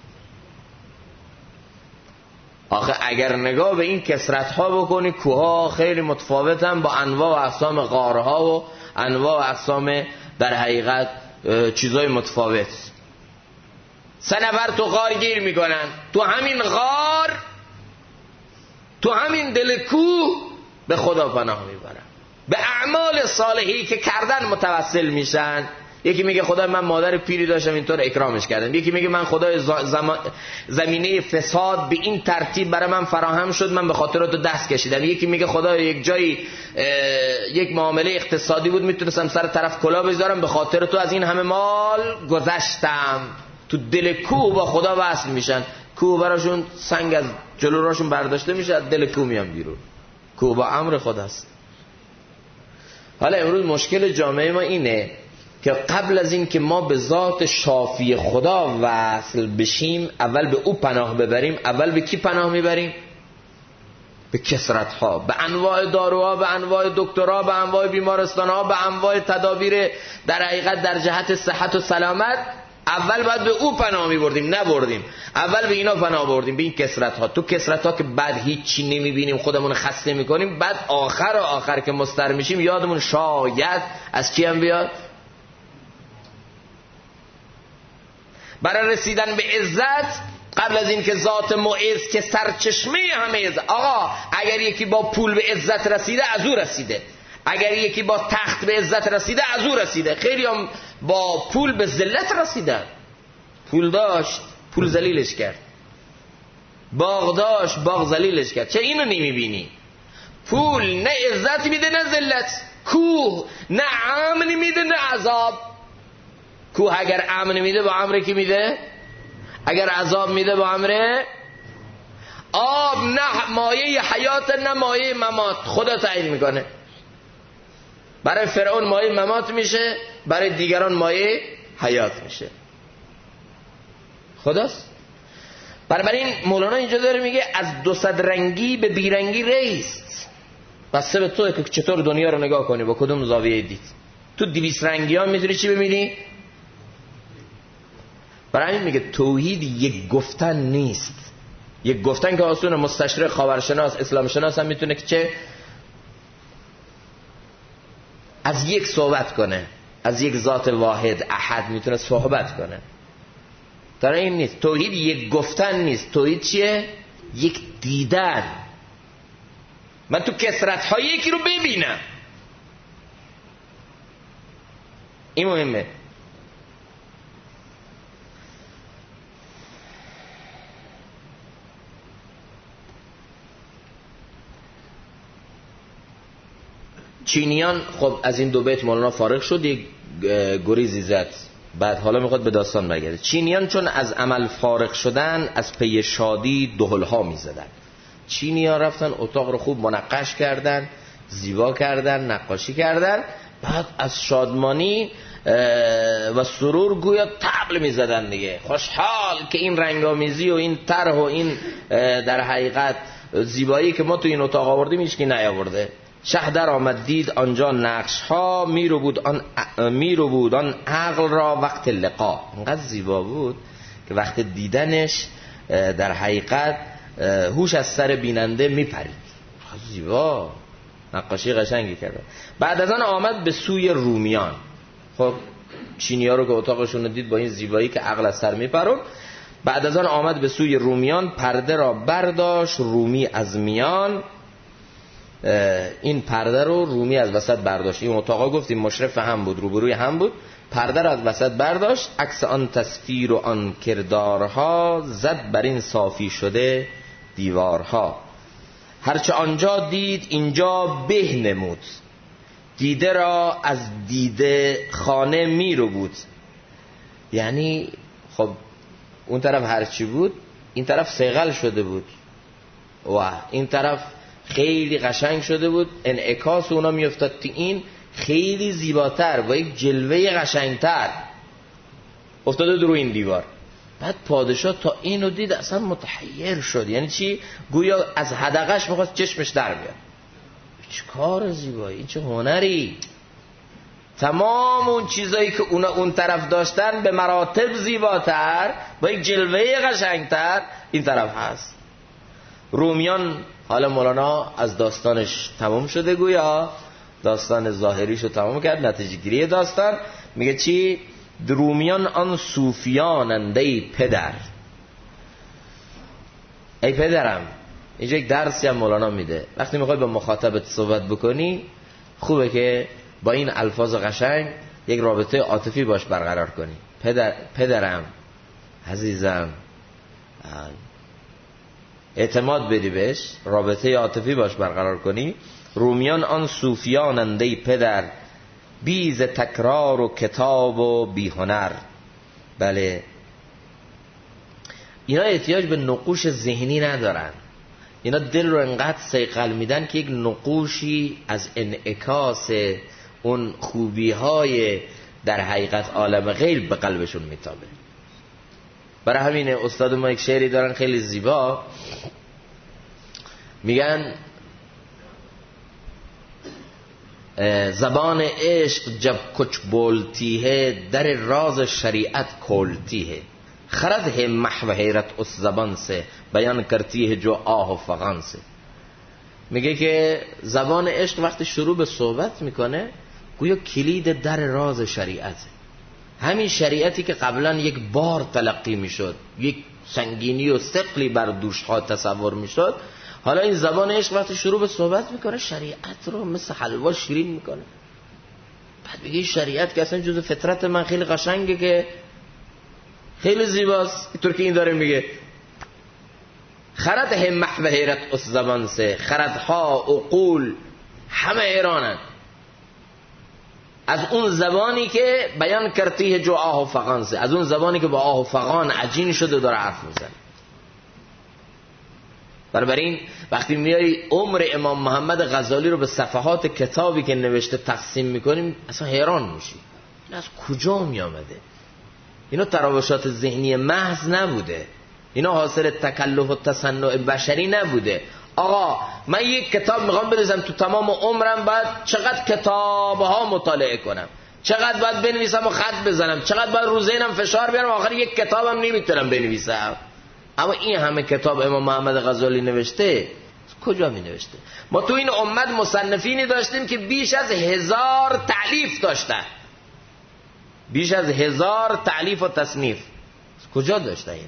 آخه اگر نگاه به این کثرت ها بکنی، کوه ها خیلی متفاوتن با انواع و اقسام غارها و انواع و اقسام در حقیقت چیزای متفاوت. 3 نفر تو غار گیر میکنن، تو همین غار، تو همین دل کوه به خدا پناه میبرن، به اعمال صالحی که کردن متوسل میشن. یکی میگه خدا من مادر پیری داشتم اینطور اکرامش کردم. یکی میگه من خدای زمینه فساد به این ترتیب برای من فراهم شد، من به خاطر تو دست کشیدم. یکی میگه خدا یک جایی یک معامله اقتصادی بود میتونستم سر طرف کلا بذارم، به خاطر تو از این همه مال گذشتم. تو دل کوه با خدا وصل میشن. کوه براشون سنگ از جلو راشون برداشته میشه، از دل کوه میان بیرون. کوه با امر خداست. حالا امروز مشکل جامعه ما اینه که قبل از این که ما به ذات شافی خدا وصل بشیم، اول به او پناه ببریم. اول به کی پناه میبریم؟ به کثرت ها، به انواع داروها، به انواع دکترها، به انواع بیمارستان ها، به انواع تدابیر در حقیقت در جهت صحت و سلامت. اول باید به او پناه میبردیم، نبردیم. اول به اینا پناه بردیم، به این کثرت ها. تو کثرت ها که بعد هیچی نمیبینیم، خودمون خسته میکنیم، بعد آخر که مضطر میشیم یادمون شاید از کی هم بیاد. برای رسیدن به عزت قبل از این که ذات معز که سرچشمه همه آقا، اگر یکی با پول به عزت رسیده از او رسیده، اگر یکی با تخت به عزت رسیده از او رسیده. خیلی هم با پول به ذلت رسیدن. پول داشت، پول ذلیلش کرد. باغ داشت، باغ ذلیلش کرد. چه اینو نمیبینی؟ پول نه عزت میده نه ذلت. کوه نه امن میده نه عذاب. کوه اگر امن میده با امر کی میده؟ اگر عذاب میده با امر آب. نه مایه حیات نه مایه ممات، خدا تعیین میکنه. برای فرعون مایه ممات میشه، برای دیگران مایه حیات میشه. خداست. بنابراین مولانا اینجا داره میگه از 200 رنگی به بیرنگی ریست. بسته به توه که چطور دنیا رو نگاه کنی، با کدوم زاویه دید. تو 200 رنگی ها میتونی چی ببینی؟ برای همین میگه توحید یک گفتن نیست. یک گفتن که آسونه، مستشرق، خاورشناس، اسلام شناس هم میتونه که چه از یک صحبت کنه، از یک ذات واحد احد میتونه صحبت کنه. در این نیست. توحید یک گفتن نیست. توحید چیه؟ یک دیدن. من تو کثرت های یکی رو ببینم. این مهمه. چینیان خب از این 2 بیت مولانا فارغ شد، یک گریزی زد، بعد حالا میخواد به داستان برگرده. چینیان چون از عمل فارغ شدن از پی شادی دهل‌ها میزدن. چینیان رفتن اتاق رو خوب منقش کردن، زیبا کردن، نقاشی کردن، بعد از شادمانی و سرور گویا طبل میزدن دیگه، خوشحال که این رنگامیزی و این طرح و این در حقیقت زیبایی که ما تو این اتاق آوردیم هیچ کی نیاورده. شه در آمد دید آنجا نقش ها، میرو بود آن عقل را وقت لقا. انقدر زیبا بود که وقت دیدنش در حقیقت هوش از سر بیننده میپرید. زیبا، نقاشی قشنگی کرده. بعد از آن آمد به سوی رومیان. خب چینی‌ها رو که اتاقشون رو دید با این زیبایی که عقل از سر میپرد، بعد از آن آمد به سوی رومیان، پرده را برداشت رومی از میان. این پرده رو رومی از وسط برداشت. این اتاقا گفتیم مشرف هم بود، روبروی هم بود. پرده را از وسط برداشت، عکس آن تصویر و آن کردارها، زد بر این صافی شده دیوارها. هرچه آنجا دید اینجا به نمود، دیده را از دیده خانه میرو بود. یعنی خب اون طرف هرچی بود این طرف صیقل شده بود و این طرف خیلی قشنگ شده بود. انعکاس اونا میافتاد تو این خیلی زیباتر با یک جلوه قشنگتر افتاده در این دیوار. بعد پادشاه تا اینو دید اصلا متحیر شد. یعنی چی؟ گویا از حدقش میخواست چشمش در بیاد. چه کار زیبایی، این چه هنری. تمام اون چیزایی که اونا اون طرف داشتن به مراتب زیباتر با یک جلوه قشنگتر این طرف هست. رومیان، حالا مولانا از داستانش تمام شده، گویا داستان ظاهریشو تمام کرد، نتیجه گیری داستان میگه چی؟ رومیان آن صوفیانند ای پدر. ای پدرم. اینجا یک درسی هم مولانا میده. وقتی میخوای با مخاطبت صحبت بکنی خوبه که با این الفاظ قشنگ یک رابطه عاطفی باش برقرار کنی. پدرم، عزیزم، اعتماد بدی بهش، رابطه عاطفی باش برقرار کنی. رومیان آن صوفیانند ای پدر، بیز تکرار و کتاب و بی هنر. بله، اینا احتیاج به نقوش ذهنی ندارن. اینا دل رو انقدر صیقل میدن که یک نقوشی از انعکاس اون خوبی های در حقیقت عالم غیب به قلبشون میتابه. برای همین استاد ما یک شعری دارن خیلی زیبا، میگن زبان عشق جب کچ بولتی ہے، در راز شریعت کھولتی ہے، خرد ہے محو حیرت اس زبان سے، بیان کرتی ہے جو آه و فغان سے. میگه که زبان عشق وقتی شروع به صحبت میکنه گویا کلید در راز شریعته. همین شریعتی که قبلا یک بار تلقی میشد، یک سنگینی و ثقلی بر دوش ها تصور میشد، حالا این زبان عشق وقتی شروع به صحبت میکنه شریعت رو مثل حلوا شیرین میکنه. بعد بگی شریعت که اصلا جز فطرت من خیلی قشنگه، که خیلی زیباست، اینطور که این داره میگه خرد هم محو حیرت اس زبان سه، خردها عقول همه حیرانند از اون زبانی که بیان کرتی جو آه و فغان سه، از اون زبانی که با آه و فغان عجین شده داره حرف میزنه. بنابراین وقتی میای عمر امام محمد غزالی رو به صفحات کتابی که نوشته تقسیم میکنیم اصلا حیران میشی این از کجا می آمده. اینا تراوشات ذهنی محض نبوده، اینا حاصل تکلف و تصنع بشری نبوده. آقا من یک کتاب میخوام بنویسم تو تمام عمرم باید چقدر کتابها مطالعه کنم، چقدر باید بنویسم و خط بزنم، چقدر باید رو ذهنم فشار بیارم، آخر یک کتابم نمیتونم بنویسم. اما این همه کتاب امام محمد غزالی نوشته کجا می نوشته؟ ما تو این امت مصنفینی داشتیم که بیش از 1000 تألیف داشتن، بیش از 1000 تألیف و تصنیف کجا داشته اینا؟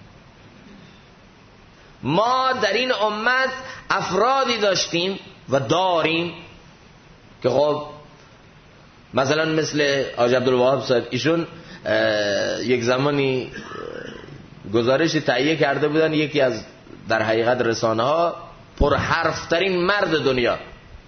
ما در این امت افرادی داشتیم و داریم که خب مثلا مثل حاج عبدالوهاب صاحب، ایشون یک زمانی گزارشی تهیه کرده بودن یکی از در حقیقت رسانه ها پر حرف ترین مرد دنیا،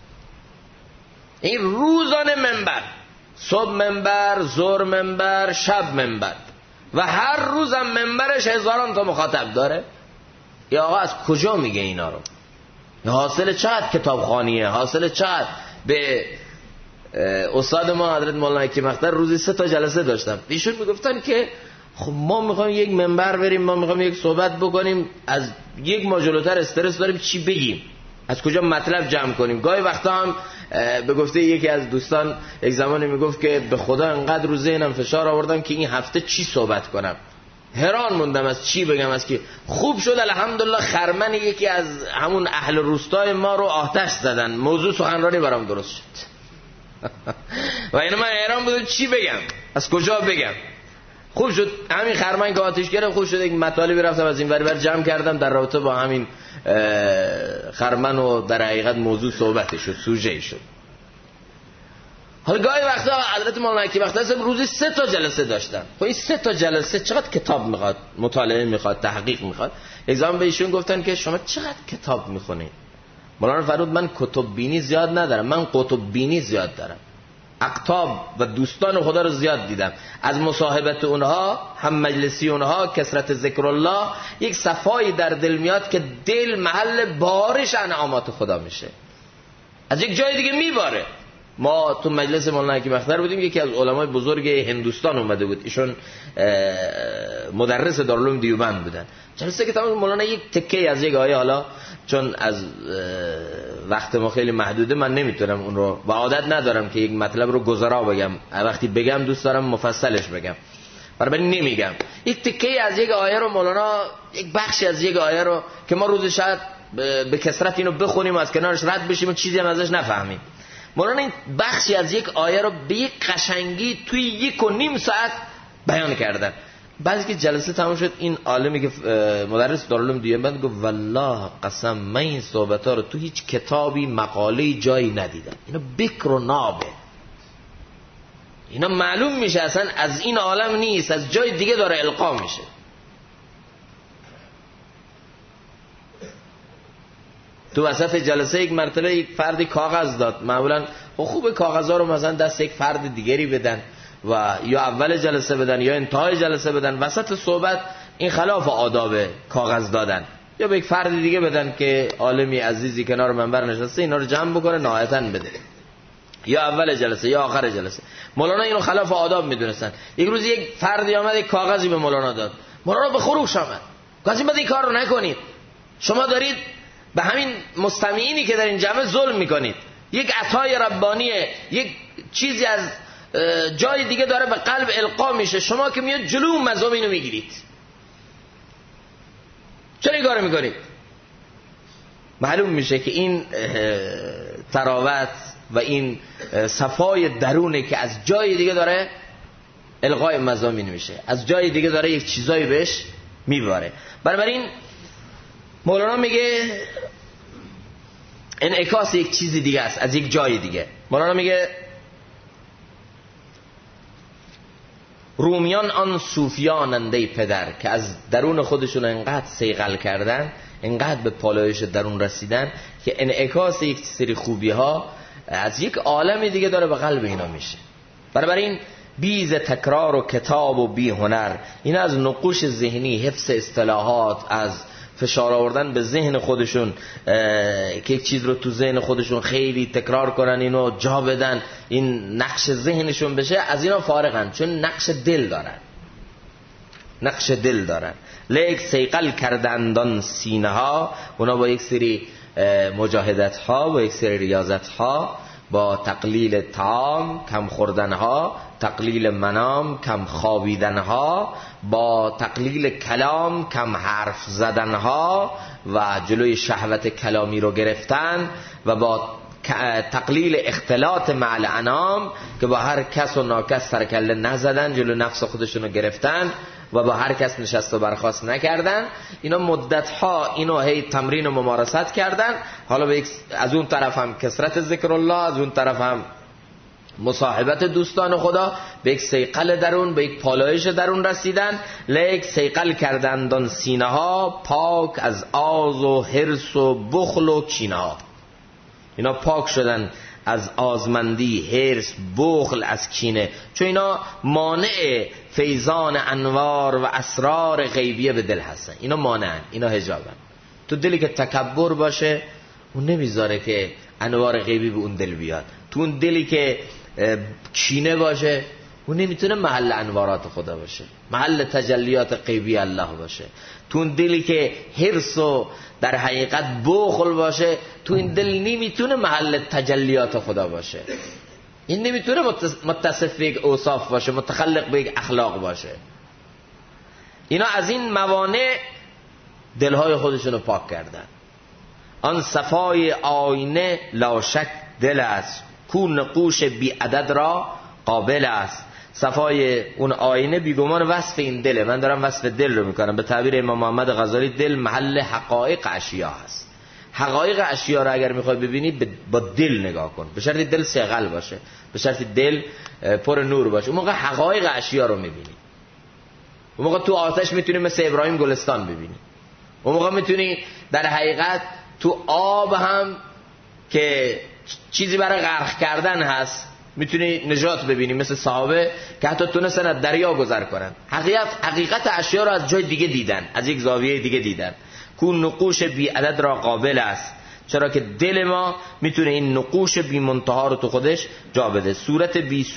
این روزانه منبر، صبح منبر، ظهر منبر، شب منبر و هر روزم منبرش هزاران تا مخاطب داره. یا آقا از کجا میگه اینا رو؟ حاصل چقدر کتابخوانیه، حاصل چقدر؟ به استاد ما حضرت مولانا حکیم اختر روزی 3 تا جلسه داشتم، ایشون میگفتن که خب ما میخوایم یک منبر بریم، ما میخوایم یک صحبت بکنیم، از یک ما جلوتر استرس داریم چی بگیم، از کجا مطلب جمع کنیم. گاهی وقتا هم به گفته یکی از دوستان یک زمانی میگفت که به خدا انقدر رو ذهنم فشار آوردم که این هفته چی صحبت کنم، حیران موندم از چی بگم. از که خوب شد الحمدلله خرمن یکی از همون اهل روستای ما رو آتش زدن، موضوع سخنرانی برام درست شد و اینو من حیران بودم چی بگم، از کجا بگم. خوب شد همین خرمن که آتش گرفت، خوب شد یک مطالبی رفتم از این ور بر جمع کردم در رابطه با همین خرمن و در حقیقت موضوع صحبت شد، سوژه شد. حالا گاهی وقتا حضرت مولانا حکیم اختر روزی 3 تا جلسه داشتن. خب این 3 تا جلسه چقدر کتاب میخواد، مطالعه میخواد، تحقیق میخواد. یک زمان به ایشون گفتن که شما چقدر کتاب میخونید؟ مولانا فرمود من کتب بینی زیاد ندارم، من قطب بینی زیاد دارم. اقطاب و دوستان خدا رو زیاد دیدم، از مصاحبت اونها، هم مجلسی اونها، کثرت ذکر الله، یک صفایی در دل میاد که دل محل بارش انعامات خدا میشه، از یک جای دیگه میباره. ما تو مجلس مولانا حکیم اختر بودیم، یکی از علمای بزرگ هندوستان اومده بود، ایشون مدرس دارالعلوم دیوبند بودن. جلسه که تمام مولانا یک تکه از یک آیه، حالا چون از وقت ما خیلی محدوده من نمیتونم اون رو و عادت ندارم که یک مطلب رو گذرا بگم، وقتی بگم دوست دارم مفصلش بگم، برای نمیگم. یک تکه از یک آیه رو مولانا، یک بخشی از یک آیه رو که ما روز شاید به کثرت اینو بخونیم و از کنارش رد بشیم و چیزی هم ازش نفهمیم، مولانا این بخشی از یک آیه رو به یک قشنگی توی 1.5 ساعت بیان کردن. بعد که جلسه تمام شد، این عالمی که مدرس دارالعلوم دیوبند گفت والله قسم من این صحبت‌ها رو تو هیچ کتابی مقاله‌ای جایی ندیدم، اینا بکر و نابه، اینا معلوم میشه اصلا از این عالم نیست، از جای دیگه داره القا میشه. تو وسط جلسه یک مرتبه یک فردی کاغذ داد، معمولا خوب کاغذها رو مثلا دست یک فرد دیگری بدن و یا اول جلسه بدن یا انتهای جلسه بدن، وسط صحبت این خلاف آداب کاغذ دادن، یا به یک فرد دیگه بدن که عالمی عزیزی کنار منبر نشسته اینا رو جمع بکنه نهایتاً بده، یا اول جلسه یا آخر جلسه. مولانا اینو خلاف آداب میدونستن. یک روز یک فردی آمد یک کاغذی به مولانا داد، مولانا به خروش آمد، گفتم بعد این کار رو نکنید، شما دارید به همین مستمعینی که در این جمع ظلم میکنید، یک عطای ربانیه، یک چیزی از جای دیگه داره به قلب القا میشه، شما که میاد جلو مظلوم اینو میگیرید، چرا این کارو میکنید؟ معلوم میشه که این تراوت و این صفای درونه که از جای دیگه داره القای مضامین میشه، از جای دیگه داره یک چیزایی بهش میباره. بنابراین مولانا میگه انعکاس یک چیز دیگه است از یک جای دیگه. مولانا میگه رومیان آن صوفیاننده پدر که از درون خودشون انقدر صیقل کردن، انقدر به پالایش درون رسیدن که انعکاس یک سری خوبی ها از یک عالم دیگه داره به قلب اینا میشه. بنابراین بیز تکرار و کتاب و بی هنر، این از نقوش ذهنی، حفظ اصطلاحات، از فشار آوردن به ذهن خودشون که یک چیز رو تو ذهن خودشون خیلی تکرار کنن، اینو جا بدن، این نقش ذهنشون بشه، از اینا فارغن، چون نقش دل دارن. نقش دل دارن. لیک سیقل کردندان سینه ها، اونا با یک سری مجاهدت ها، با یک سری ریاضت ها، با تقلیل طعام، کم خوردن ها، تقلیل منام، کم خوابیدن ها، با تقلیل کلام، کم حرف زدن ها و جلوی شهوت کلامی رو گرفتن، و با تقلیل اختلاط مع الانام که با هر کس و ناکس سرکله نزدن، جلو نفس خودشون رو گرفتن و با هر کس نشست و برخاست نکردن. اینا مدتها اینو هی تمرین و ممارست کردن. حالا از اون طرف هم کثرت ذکر الله، از اون طرف هم مصاحبت دوستان خدا، به یک سیقل درون، به یک پالایش درون رسیدن. لیک سیقل کردندان سینه ها، پاک از آز و حرص و بخل و کینه ها. اینا پاک شدن از آزمندی، حرص، بخل، از کینه، چون اینا مانع فیضان انوار و اسرار غیبیه به دل هستن. اینا مانعن، اینا حجابن. تو دلی که تکبر باشه اون نمیذاره که انوار غیبی به اون دل بیاد. تو اون دلی که کینه باشه اون نمیتونه محل انوارات خدا باشه، محل تجلیات غیبی الله باشه. تو اون دلی که حرص و در حقیقت بخل باشه، تو این دل نمیتونه محل تجلیات خدا باشه. این نمیتونه متصف به یک اوصاف باشه، متخلق به یک اخلاق باشه. اینا از این موانع دلهای خودشونو پاک کردن. آن صفای آینه لا شک دل است، کو نقوش بی عدد را قابل است. صفای اون آینه بیگمان وصف این دله. من دارم وصف دل رو میکنم. به تعبیر امام محمد غزالی دل محل حقایق اشیا هست. حقایق اشیا رو اگر میخوای ببینی با دل نگاه کن، به شرطی دل صیقل باشه، به شرطی دل پر نور باشه. اون موقع حقایق اشیا رو میبینی. اون موقع تو آتش میتونی مثل ابراهیم گلستان ببینی. اون موقع میتونی در حقیقت تو آب هم که چیزی برای غرق کردن هست میتونی نجات ببینی، مثل صحابه که حتی تونستن از دریا گذر کنن. حقیقت اشیا رو از جای دیگه دیدن، از یک زاویه دیگه دیدن. کو نقوش بی عدد را قابل است، چرا که دل ما میتونه این نقوش بی منتها رو تو خودش جا بده. صورت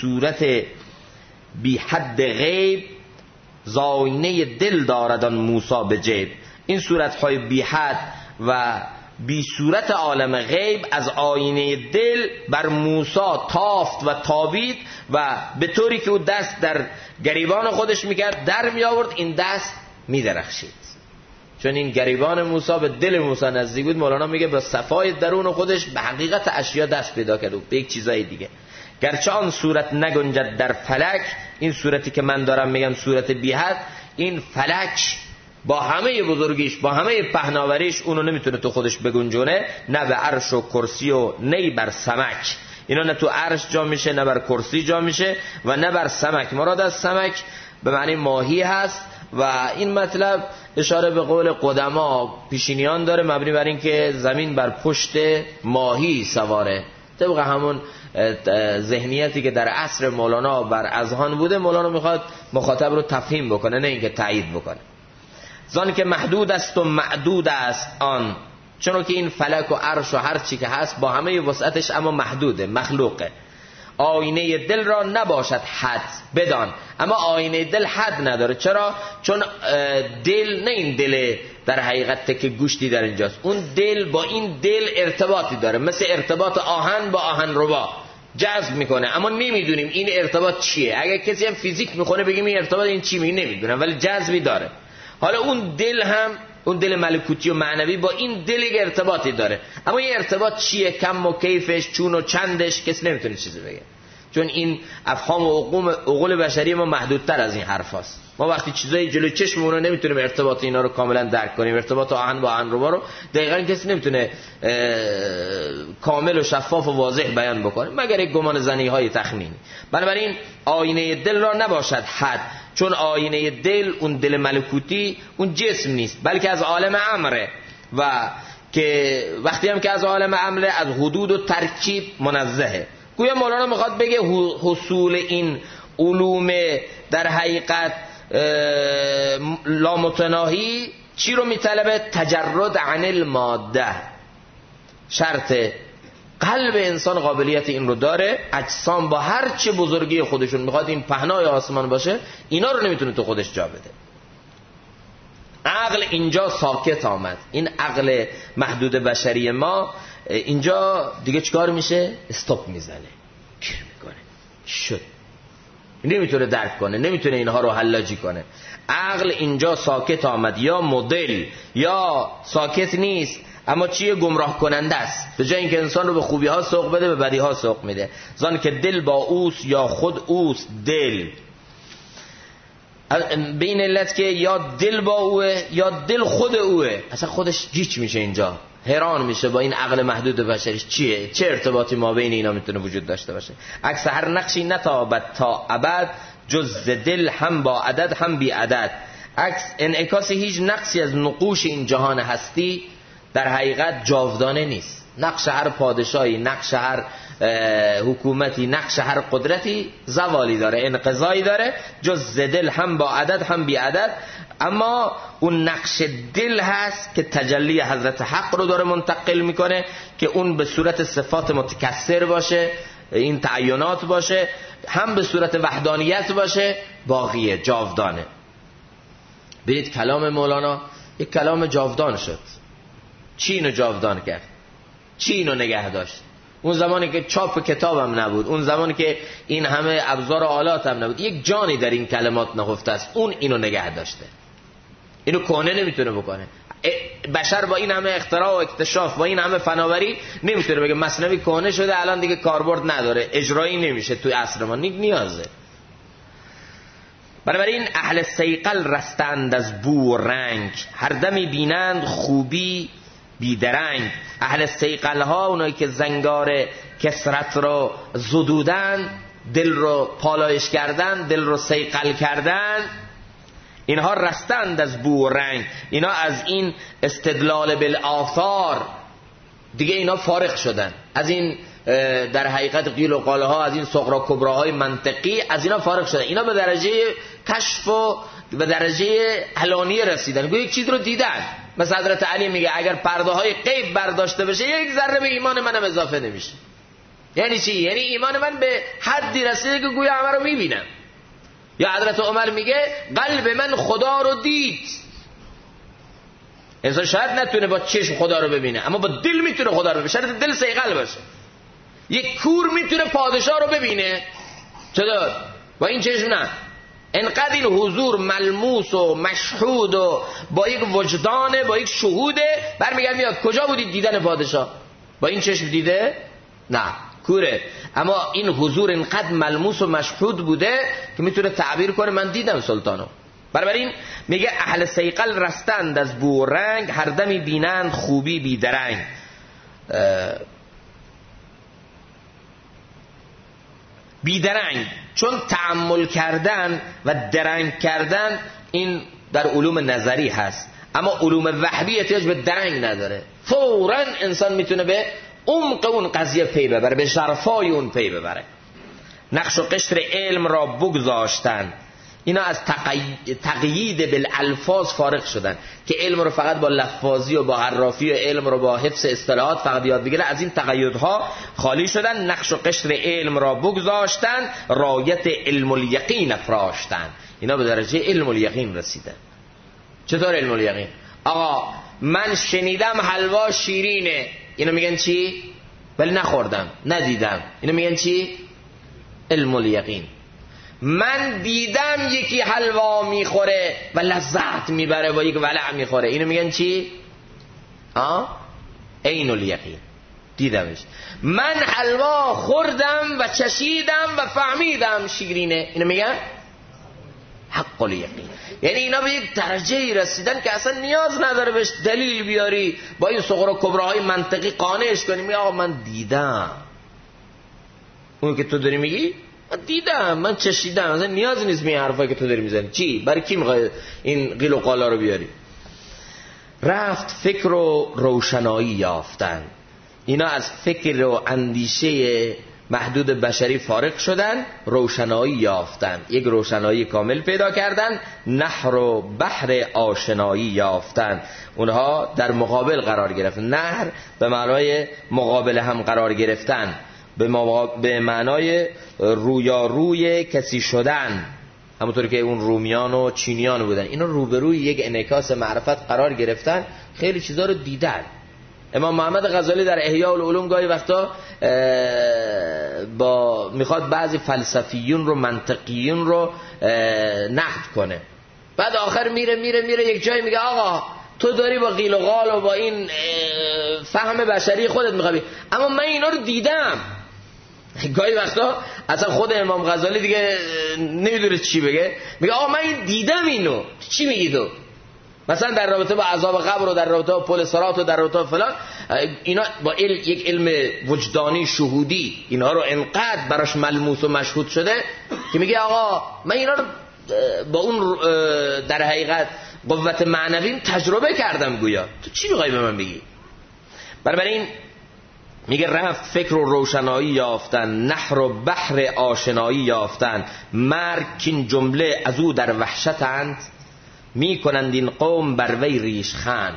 بی حد غیب، زاینه دل داردان موسی به جیب. این صورتهای بی حد و بی صورت عالم غیب از آینه دل بر موسی تافت و تابید و به طوری که او دست در گریبان خودش میکرد در می آورد، این دست می درخشید. چون این گریبان موسی به دل موسی نزدیک بود. مولانا میگه به صفای درون خودش به حقیقت اشیا دست پیدا کرد و به یک چیزای دیگه. گرچه آن صورت نگنجد در فلک، این صورتی که من دارم میگم صورت بی حد، این فلک با همه بزرگیش، با همه پهناوریش اونو نمیتونه تو خودش بگنجونه. نه به عرش و کرسی و نه بر سمک. اینا نه تو عرش جا میشه، نه بر کرسی جا میشه و نه بر سمک. مراد از سمک به معنی ماهی هست و این مطلب اشاره به قول قدما پیشینیان داره، مبنی بر این که زمین بر پشت ماهی سواره. طبق همون ذهنیتی که در عصر مولانا بر اذهان بوده، مولانا میخواد مخاطب رو تفهیم بکنه، نه اینکه تایید بکنه. زان که محدود است و معدود است آن، چون که این فلک و عرش و هر چی که هست با همه وسعتش اما محدوده، مخلوقه. آینه دل را نباشد حد بدان، اما آینه دل حد نداره. چرا؟ چون دل نه این دل در حقیقت که گوشتی در اینجاست، اون دل با این دل ارتباطی داره، مثل ارتباط آهن با آهن ربا جذب میکنه، اما نمیدونیم این ارتباط چیه. اگه کسی هم فیزیک میخونه بگیم این ارتباط این چی، نمیدونم، ولی جذبی داره. حالا اون دل هم، اون دل ملکوتی و معنوی با این دل ارتباطی داره، اما این ارتباط چیه، کم و کیفش، چون و چندش کسی نمیتونه چیزی بگه. چون این افهام و عقول بشری ما محدودتر از این حرف هست. ما وقتی چیزایی جلوی چشممون رو نمیتونیم ارتباط اینا رو کاملا درک کنیم، ارتباط آهن با آهنربا رو دقیقاً کسی نمیتونه کامل و شفاف و واضح بیان بکنه مگر یک گمان زنی های تخمینی. بنابراین آینه دل را نباشد حد، چون آینه دل، اون دل ملکوتی، اون جسم نیست بلکه از عالم امره، و که وقتی هم که از عالم امره از حدود و ترکیب منزهه. گویا مولانا میخواد بگه حصول این علوم در حقیقت لامتناهی چی رو میطلبه؟ تجرد عن الماده. شرط قلب انسان قابلیت این رو داره، اجسام با هر چه بزرگی خودشون میخواد این پهنای آسمان باشه اینا رو نمیتونه تو خودش جا بده. عقل اینجا ساکت آمد. این عقل محدود بشری ما اینجا دیگه چیکار میشه؟ استاپ میزنه، گیر میکنه، شد، نمیتونه درک کنه، نمیتونه اینها رو حلاجی کنه. عقل اینجا ساکت آمد، یا مدل یا ساکت نیست اما چیه؟ گمراه کننده است. به جای اینکه انسان رو به خوبی ها سوق بده به بدی ها سوق میده. زان که دل با اوست یا خود اوست دل، به این علت که یا دل با اوه یا دل خود اوه. اصلا خودش گیج میشه اینجا، حیران میشه با این عقل محدود بشریش چیه، چه ارتباطی ما بین اینا میتونه وجود داشته باشه. عکس هر نقشی نتابد تا ابد، جز دل هم با عدد هم بی عدد. عکس انعکاس هیچ نقصی از نقوش این جهان هستی در حقیقت جاودانه نیست. نقش هر پادشاهی، نقش هر حکومتی، نقش هر قدرتی زوالی داره، انقضایی داره. جز دل هم با عدد هم بی عدد. اما اون نقش دل هست که تجلی حضرت حق رو داره منتقل میکنه، که اون به صورت صفات متکثر باشه، این تعینات باشه، هم به صورت وحدانیت باشه، باقیه، جاودانه. برید کلام مولانا یک کلام جاودان شد. چی اینو جاودان کرد؟ چی اینو نگه داشت؟ اون زمانی که چاپ کتاب هم نبود، اون زمانی که این همه ابزار و آلات هم نبود، یک جانی در این کلمات نهفته است، اون اینو نگه داشته. اینو کهنه نمیتونه بکنه. بشر با این همه اختراع و اکتشاف، با این همه فناوری نمیتونه بگه مثنوی کهنه شده الان دیگه کاربرد نداره، اجرایی نمیشه توی عصر ما، نیازه. بنابراین اهل صیقل رستند از بو و رنگ، هر دمی بینند خوبی بیدرنگ. اهل صیقل ها اونایی که زنگار کسرت رو زدودن، دل رو پالایش کردن، دل رو صیقل کردن، اینها رستند از بو و رنگ. اینا از این استدلال بالآثار دیگه اینا فارغ شدن، از این در حقیقت قیل و قاله ها، از این صغرا کبراهای منطقی، از اینا فارغ شدن. اینا به درجه کشف و به درجه علانیه رسیدن، گویا یک چیز رو دیدن. مثل حضرت علی میگه اگر پرده های غیب برداشته بشه یک ذره به ایمان منم اضافه نمیشه. یعنی چی؟ یعنی ایمان من به حدی رسیده که گویا همه رو میبینم. یا حضرت عمر میگه قلب من خدا رو دید. انسان شاید نتونه با چشم خدا رو ببینه اما با دل میتونه خدا رو ببینه، شاید دل صیقل باشه. یک کور میتونه پادشاه رو ببینه، چطور؟ با این چشم نه. انقدر این حضور ملموس و مشهود و با یک وجدانه، با یک شهوده. برمیگرد میاد کجا بودید دیدن پادشاه؟ با این چشم دیده؟ نه، کوره. اما این حضور اینقدر ملموس و مشهود بوده که میتونه تعبیر کنه من دیدم سلطانو. بنابراین میگه اهل صیقل رستند از بو و رنگ، هر دمی بینند خوبی بیدرنگ. بیدرنگ چون تأمل کردن و درنگ کردن این در علوم نظری هست، اما علوم وحبی احتیاج به درنگ نداره. فوراً انسان میتونه به عمق اون قضیه پی ببره، به ژرفای اون پی ببره. نقش و قشر علم را بگذاشتن. اینا از تقیید بالالفاظ فارغ شدن که علم رو فقط با لفاظی و با حرافی و علم رو با حفظ اصطلاحات فقط یاد بگیره. از این تقییدها خالی شدن. نقش و قشر علم را بگذاشتن، رایت علم الیقین افراشتن. اینا به درجه علم الیقین رسیدن. چطور علم الیقین؟ آقا من شنیدم حلوا شیرینه، اینو میگن چی؟ ولی نخوردم، ندیدم، اینو میگن چی؟ علم الیقین. من دیدم یکی حلوا میخوره و لذت میبره با یک ولع میخوره، اینو میگن چی؟ عین الیقین. دیدمش. من حلوا خوردم و چشیدم و فهمیدم شیرینه. اینو میگن حق الیقین. یعنی اینا به یک درجه رسیدن که اصلا نیاز نداره بهش دلیل بیاری، با این صغرا و کبراهای منطقی قانعش کنی. میگه آقا من دیدم. اون که تو داری میگی من دیدم، من چشیدم، اصلا نیازی نیست می حرفایی که تو داری میزنی. چی؟ برای کی میخوای این قیل و قالا رو بیاری؟ رفت فکر و روشنایی یافتن. اینا از فکر و اندیشه محدود بشری فارغ شدن، روشنایی یافتن، یک روشنایی کامل پیدا کردن، نهر و بحر آشنایی یافتن. اونها در مقابل قرار گرفتن. نهر به معنای مقابل هم قرار گرفتن، به معنای رویاروی کسی شدن، همونطور که اون رومیان و چینیان بودن. اینا روبروی یک انعکاس معرفت قرار گرفتن، خیلی چیزا رو دیدن. امام محمد غزالی در احیاء العلوم گاهی وقتا میخواد بعضی فلسفیون رو، منطقیون رو نقد کنه، بعد آخر میره یک جایی میگه آقا تو داری با قیل و قال و با این فهم بشری خودت میخوای، اما من اینا رو دیدم. گاهی وقتا اصلا خود امام غزالی دیگه نمیدونه چی بگه، میگه آقا من این دیدم. اینو چی میگی تو؟ مثلا در رابطه با عذاب قبر و در رابطه با پل صراط و در رابطه با فلان، اینا با یک علم وجدانی شهودی اینها رو انقدر براش ملموس و مشهود شده که میگه آقا من اینا رو با اون در حقیقت قوت معنویم تجربه کردم. گویا تو چی میخوای به من بگی؟ بنابراین میگه رفت فکر و روشنایی یافتن، نهر و بحر آشنایی یافتن، مرگ کین جمله از او در وحشتند، میکنند این قوم بر وی ریشخند.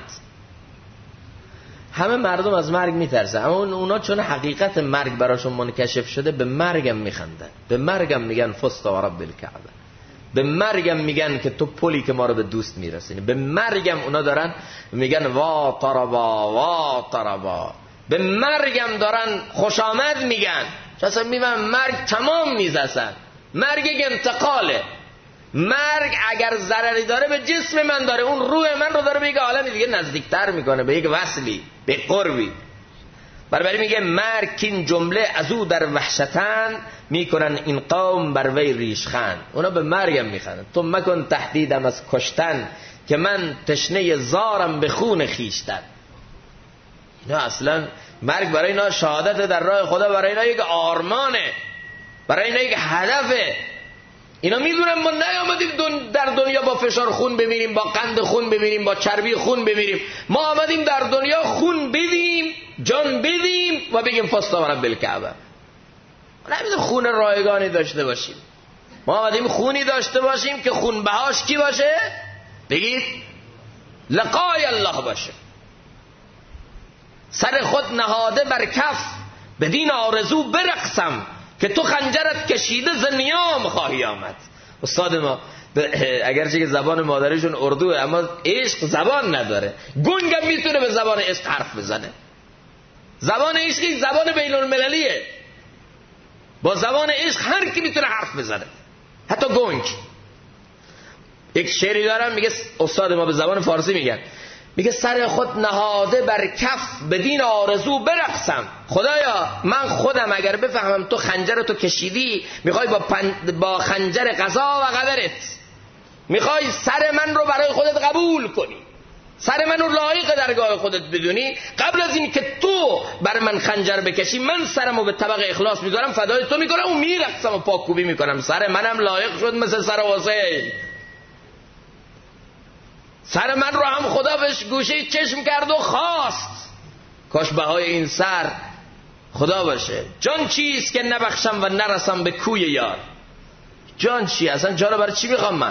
همه مردم از مرگ میترسن، اما اونا چون حقیقت مرگ براشون منکشف شده به مرگم میخندن، به مرگم میگن فست و رب الکعبه، به مرگم میگن که تو پلی که ما رو به دوست میرسونی، به مرگم اونا دارن میگن وا طربا وا طربا، به مرگم دارن خوش آمد میگن. چون اصلا میبینن مرگ تمام میزسن، مرگ یک انتقاله. مرگ اگر ضرری داره به جسم من داره، اون روح من رو داره به یک عالمی دیگه نزدیکتر میکنه، به یک وصلی، به قربی. برای میگه مرگ کین جمله از او در وحشتن، میکنن این قوم بر وی ریشخند. اونا به مرگم میخندن. تو مکن تهدیدم از کشتن، که من تشنه زارم به خون خیشتن. اینا اصلا مرگ برای اینا شهادت در راه خدا، برای اینا یک آرمانه، برای اینا یک هدفه. اینا میدونن ما نیامدیم در دنیا با فشار خون بمیریم، با قند خون بمیریم، با چربی خون بمیریم. ما آمدیم در دنیا خون بدیم، جان بدیم و بگیم فاستمر بالکعبه. نمیدونم خون رایگانی داشته باشیم. ما آمدیم خونی داشته باشیم که خون بهاش کی باشه؟ بگید لقای الله باشه. سر خود نهاده بر کف، بدین آرزو برقصم، که تو خنجرت کشیده ز نیام خواهی آمد. استاد ما اگرچه که زبان مادریشون اردوه، اما عشق زبان نداره. گنگم میتونه به زبان عشق حرف بزنه. زبان عشق یک زبان بین المللیه. با زبان عشق هر کی میتونه حرف بزنه، حتی گنگ. یک شعری دارم میگه، استاد ما به زبان فارسی میگن، میگه سر خود نهاده بر کف، بدین آرزو برقصم. خدایا من خودم اگر بفهمم تو خنجر تو کشیدی، میخوای با خنجر قضا و قدرت میخوای سر من رو برای خودت قبول کنی، سر من رو لایق درگاه خودت بدونی، قبل از این که تو بر من خنجر بکشی، من سرمو به طبق اخلاص میذارم، فدای تو میکنم و میرقصم و پاکوبی میکنم. سر منم لایق شد مثل سر حسین. سر من رو هم خدا بهش گوشه چشم کرد و خواست. کاش بهای این سر خدا باشه. جان چیست که نبخشم و نرسم به کوی یار؟ جان چی؟ اصلا جان رو برای چی میخوام من؟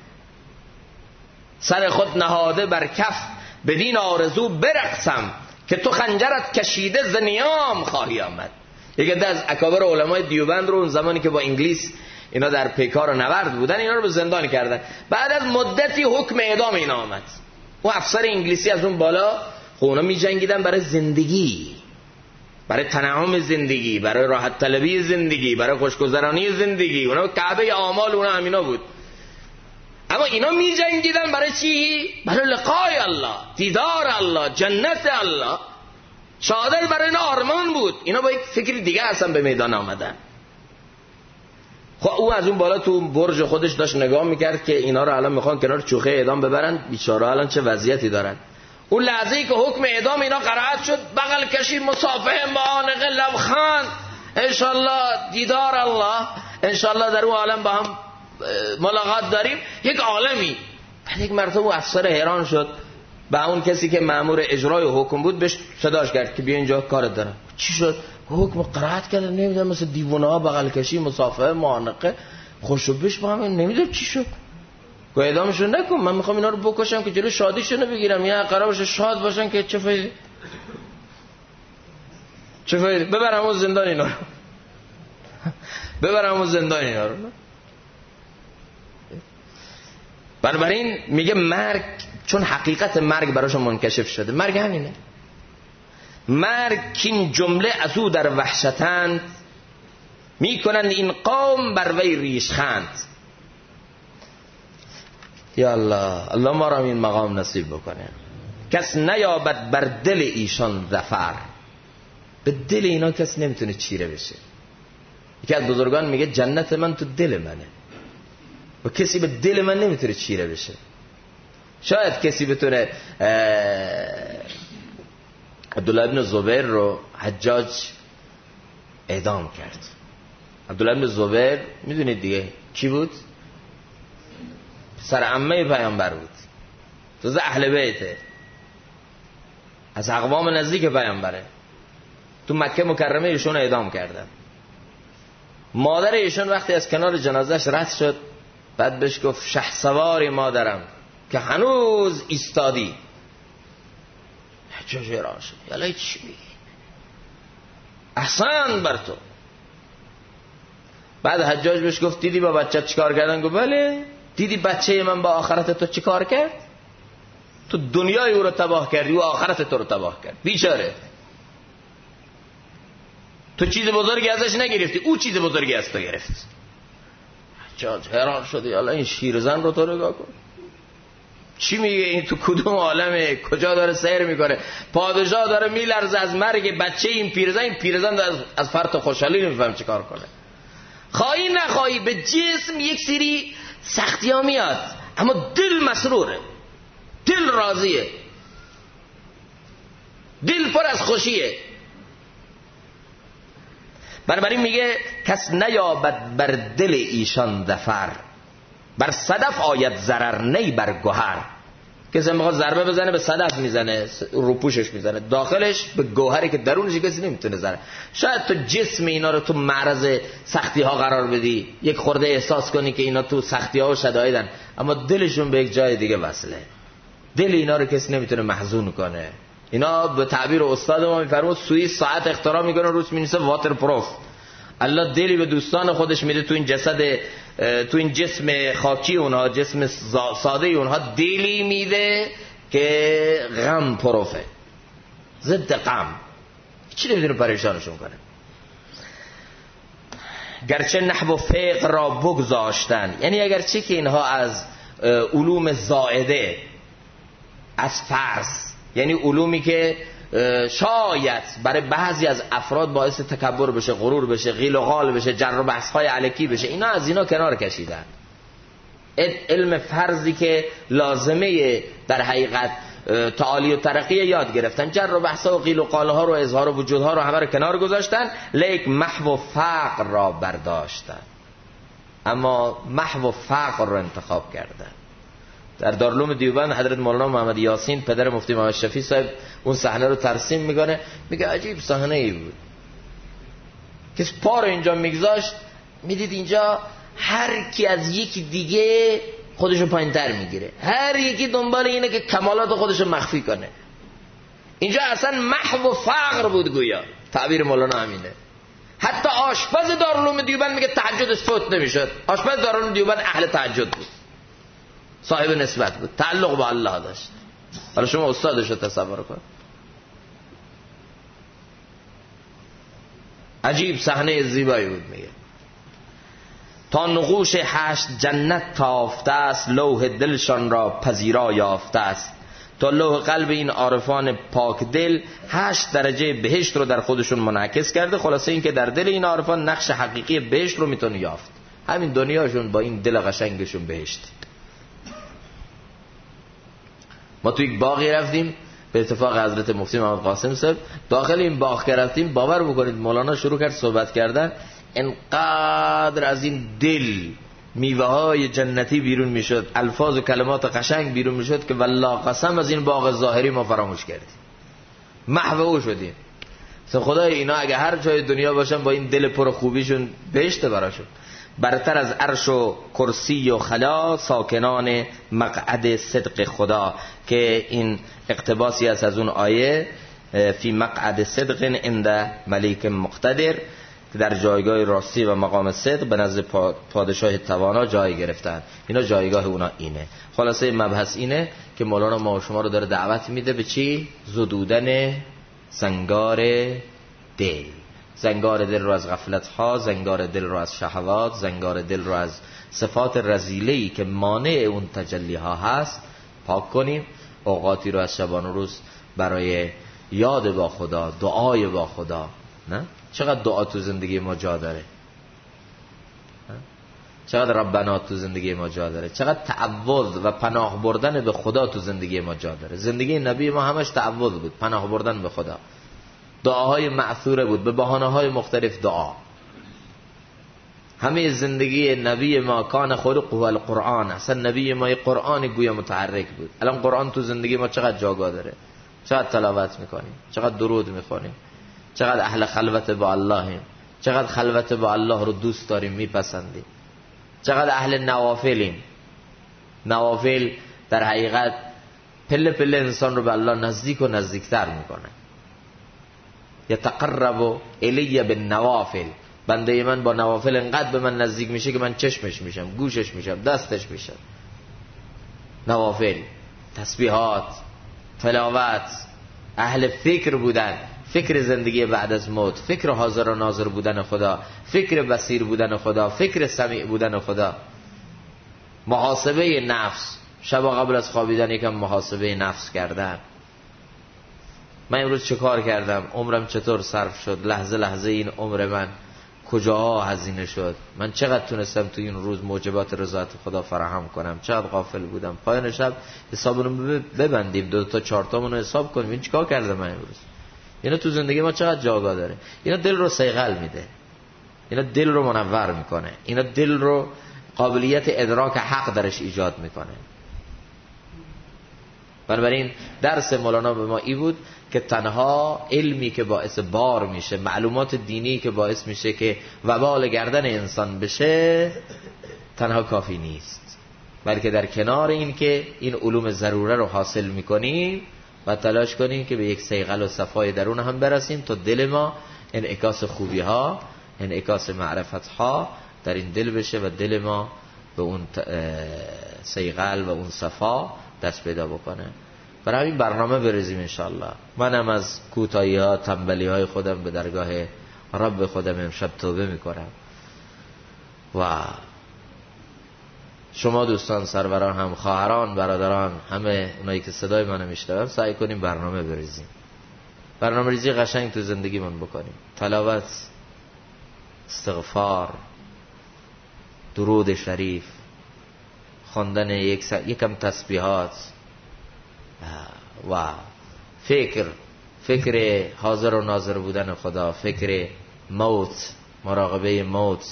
سر خود نهاده بر کف، بدین آرزو برقصم، که تو خنجرت کشیده ز نیام خواهی آمد. یکی از اکابر علمای دیوبند رو اون زمانی که با انگلیس اینا در پیکار و نبرد بودن، اینا رو به زندان کردن. بعد از مدتی حکم اعدام اینا آمد. اون افسر انگلیسی از اون بالا، خب اونا می جنگیدن برای زندگی، برای تنعم زندگی، برای راحت طلبی زندگی، برای خوشگذرانی زندگی. اونا کعبه اعمال اونا همینا بود. اما اینا می جنگیدن برای چی؟ برای لقای الله، دیدار الله، جنت الله. شهادت برای اینا آرمان بود. اینا با یک فکر دیگه اصلا به میدان آمدن. خب او از اون بالا تو برج خودش داشت نگاه میکرد که اینا رو الان میخوان کنار چوخه اعدام ببرن، بیچاره الان چه وضعیتی دارن. اون لحظه‌ای که حکم اعدام اینا قرائت شد، بغل کشی، مصافحه، معانقه، لبخند، انشالله دیدار الله، انشالله در اون عالم با هم ملاقات داریم. یک عالمی. بعد یک مرتبه افسر حیران شد، با اون کسی که مأمور اجرای حکم بود بهش صداش کرد که بیا اینجا کارت دارم. چی شد؟ حکم قرائت کردن، نمیدونم مثل دیوونه ها بغل کشی، مصافحه، معانقه، خوشوبش با هم، نمیدونم چی شد. گو اعدامشون نکن، من میخوام اینا رو بکشم که جلو شادیشونو بگیرم، یا قرار باشه شاد باشن که چه فایده ببرم اون زندان اینا رو ببرم اون زندان اینا رو. بنابراین میگه مرگ، چون حقیقت مرگ براشون منکشف شده، مرگ همینه. مرگ کین جمله از او در وحشتند، میکنند این قوم بر وی ریشخند. یا الله، الله ما را این مقام نصیب بکنه. کس نیابد بر دل ایشان ظفر. به دل اینا کس نمیتونه چیره بشه. یکی از بزرگان میگه جنت من تو دل منه و کسی به دل من نمیتونه چیره بشه. شاید کسی بتونه عبدالله ابن زبیر رو حجاج اعدام کرد. عبدالله ابن زبیر میدونید دیگه کی بود؟ سر عمه پیامبر بود، جز اهل بیته، از اقوام نزدیک پیامبره. تو مکه مکرمه ایشون اعدام کردن. مادر ایشون وقتی از کنار جنازش رد شد، بعد بهش گفت شهسواری مادرم که هنوز ایستادی. حجاج ایران شد، یالا چی میگی؟ احسان بر تو. بعد حجاج بهش گفت دیدی با بچه چیکار کردن؟ گفت بله. دیدی بچه من با آخرت تو چیکار کرد؟ تو دنیای او رو تباه کردی و آخرت تو رو تباه کرد. بیچاره. تو چیز بزرگی ازش نگرفتی، او چیز بزرگی از تو گرفت. حجاج حیران شد، یالا این شیرزن رو تو نگاه کن، چی میگه این؟ تو کدوم عالمه؟ کجا داره سیر میکنه؟ پادشاه داره میلرزه از مرگ بچه این پیرزن از فرط خوشحالی نمیفهم چه کار کنه. خواهی نخواهی به جسم یک سری سختی ها میاد، اما دل مسروره، دل راضیه، دل پر از خوشیه. بنابراین میگه کس نیابد بر دل ایشان ظفر، بر صدف آید ضرر نی بر گوهر. کسی میخواد ضربه بزنه به صدف میزنه، رو پوشش میزنه، داخلش به گوهری که درونش کسی نمیتونه زنه. شاید تو جسم اینا رو تو معرض سختی ها قرار بدی، یک خورده احساس کنی که اینا تو سختی ها و شدایدن، اما دلشون به یک جای دیگه وصله. دل اینا رو کسی نمیتونه محزون کنه. اینا به تعبیر استاد ما میفرمود سوئیس ساعت اختراع میکنه، روش مینویسه واتر پروف. الله دلی به دوستان خودش میده تو این جسد، تو این جسم خاکی اونها، جسم ساده اونها دلی میده که غم پروفه، ضد غم، چی نمیدونه پریشانشون کنه. گرچه نحو و فقه را بگذاشتن، یعنی اگرچه که اینها از علوم زائده، از فرض، یعنی علومی که شاید برای بعضی از افراد باعث تکبر بشه، غرور بشه، قیل و قال بشه، جر و بحث های الکی بشه، اینا از اینا کنار کشیدن. علم فرضی که لازمه در حقیقت تعالی و ترقی یاد گرفتن، جر و بحث ها و قیل و قال ها رو، اظهار و وجود ها رو همه رو کنار گذاشتن، لیک محو و فقر را برداشتن. اما محو و فقر رو انتخاب کردن. در دارالعلوم دیوبند حضرت مولانا محمد یاسین پدر مفتی محمد شفیع صاحب اون صحنه رو ترسیم میکنه، میگه عجیب صحنه ای بود که پا رو اینجا میگذاشت، میدید اینجا هر کی از یکی دیگه خودشو پایین‌تر میگیره، هر یکی دنبال اینه که کمالات خودشو مخفی کنه. اینجا اصلا محو و فقر بود گویا، تعبیر مولانا همینه. حتی آشپز دارالعلوم دیوبند میگه تهجدش فوت نمیشد. آشپز دارالعلوم دیوبند اهل تهجد بود، صاحب نسبت بود، تعلق با الله داشت. حالا شما استادش رو تصور کن. عجیب صحنه زیبایی بود. میگه تا نقوش 8 جنت تافته است، لوح دلشان را پذیرا یافته است. تا لوح قلب این عارفان پاک دل 8 درجه بهشت رو در خودشون منعکس کرده. خلاصه این که در دل این عارفان نقش حقیقی بهشت رو میتونه یافت. همین دنیاشون با این دل قشنگشون بهشت. ما تو یک باغی رفتیم به اتفاق حضرت مفتی محمد قاسم صاحب. داخل این باغ که رفتیم باور بکنید مولانا شروع کرد صحبت کردن، انقدر از این دل میوه های جنتی بیرون میشد، الفاظ و کلمات قشنگ بیرون میشد که والله قسم از این باغ ظاهری ما فراموش کردیم، محو او شدیم. خدای اینا اگه هر جای دنیا باشن با این دل پر خوبیشون بهشت براشون. برتر از عرش و کرسی و خلا ساکنان مقعد صدق خدا، که این اقتباسی است از اون آیه فی مقعد صدق عند ملیک مقتدر، که در جایگاه راستی و مقام صدق به نزد پادشاه توانا جای گرفتن. اینا جایگاه اونا اینه. خلاصه مبحث اینه که مولانا ما و شما رو داره دعوت میده به چی؟ زدودن زنگار دل. زنگار دل رو از غفلت ها، زنگار دل رو از شهوات، زنگار دل رو از صفات رذیله‌ای که مانع اون تجلی ها هست پاک کنیم. اوقاتی رو از شبان روز برای یاد با خدا، دعای با خدا. نه؟ چقدر دعا تو زندگی ما جا داره، چقدر ربنا تو زندگی ما جا داره، چقدر تعوذ و پناه بردن به خدا تو زندگی ما جا داره. زندگی نبی ما همش تعوذ بود، پناه بردن به خدا، دعاهای معثوره بود، به بهانه‌های مختلف دعا. همه زندگی نبی ما کان خلقه القرآن، اصلا نبی ما یه قرآن گویا متحرک بود. الان قرآن تو زندگی ما چقدر جاگاه داره، چقدر تلاوت میکنیم، چقدر درود میخونیم، چقدر اهل خلوت با اللهیم، چقدر خلوت با الله رو دوست داریم میپسندیم، چقدر اهل نوافلیم. نوافل در حقیقت پله پله انسان رو به الله نزدیک و نزدیکتر میکنه. یتقرب الی بالنوافل، بنده من با نوافل انقدر به من نزدیک میشه که من چشمش میشم، گوشش میشم، دستش میشم. نوافل، تسبیحات، تلاوت، اهل فکر بودن، فکر زندگی بعد از موت، فکر حاضر و ناظر بودن خدا، فکر بصیر بودن خدا، فکر سمیع بودن خدا. محاسبه نفس، شب قبل از خوابیدن یکم محاسبه نفس کردن. من امروز چه کار کردم؟ عمرم چطور صرف شد؟ لحظه لحظه این عمر من کجاها هزینه شد؟ من چقدر تونستم تو این روز موجبات رضایت خدا فراهم کنم؟ چقدر غافل بودم؟ پایان شب حسابونو ببندیم، 2 تا 4 تامونو حساب کنیم. این چیکار کردم من امروز؟ اینا تو زندگی ما چقدر جاگاه داره. اینا دل رو صیقل میده، اینا دل رو منور میکنه، اینا دل رو قابلیت ادراک حق درش ایجاد میکنه. بنابراین درس مولانا به ما ای بود که تنها علمی که باعث بار میشه، معلومات دینی که باعث میشه که وبال گردن انسان بشه، تنها کافی نیست، بلکه در کنار این که این علوم ضروره رو حاصل میکنیم و تلاش کنیم که به یک صیقل و صفای درون هم برسیم تا دل ما انعکاس خوبی ها، انعکاس معرفت ها در این دل بشه و دل ما به اون صیقل و اون صفا دست پیدا بکنه. برای همین برنامه بریزیم انشاءالله. منم از کوتاهی ها، تنبلی های خودم به درگاه رب خودم امشب توبه میکنم و شما دوستان، سروران، هم خواهران، برادران، همه اونایی که صدای منو میشنون، سعی کنیم برنامه بریزیم، برنامه ریزی قشنگ تو زندگیمون بکنیم. تلاوت، استغفار، درود شریف، خواندن یکم تسبیحات و فکر حاضر و ناظر بودن خدا، فکر موت، مراقبه موت.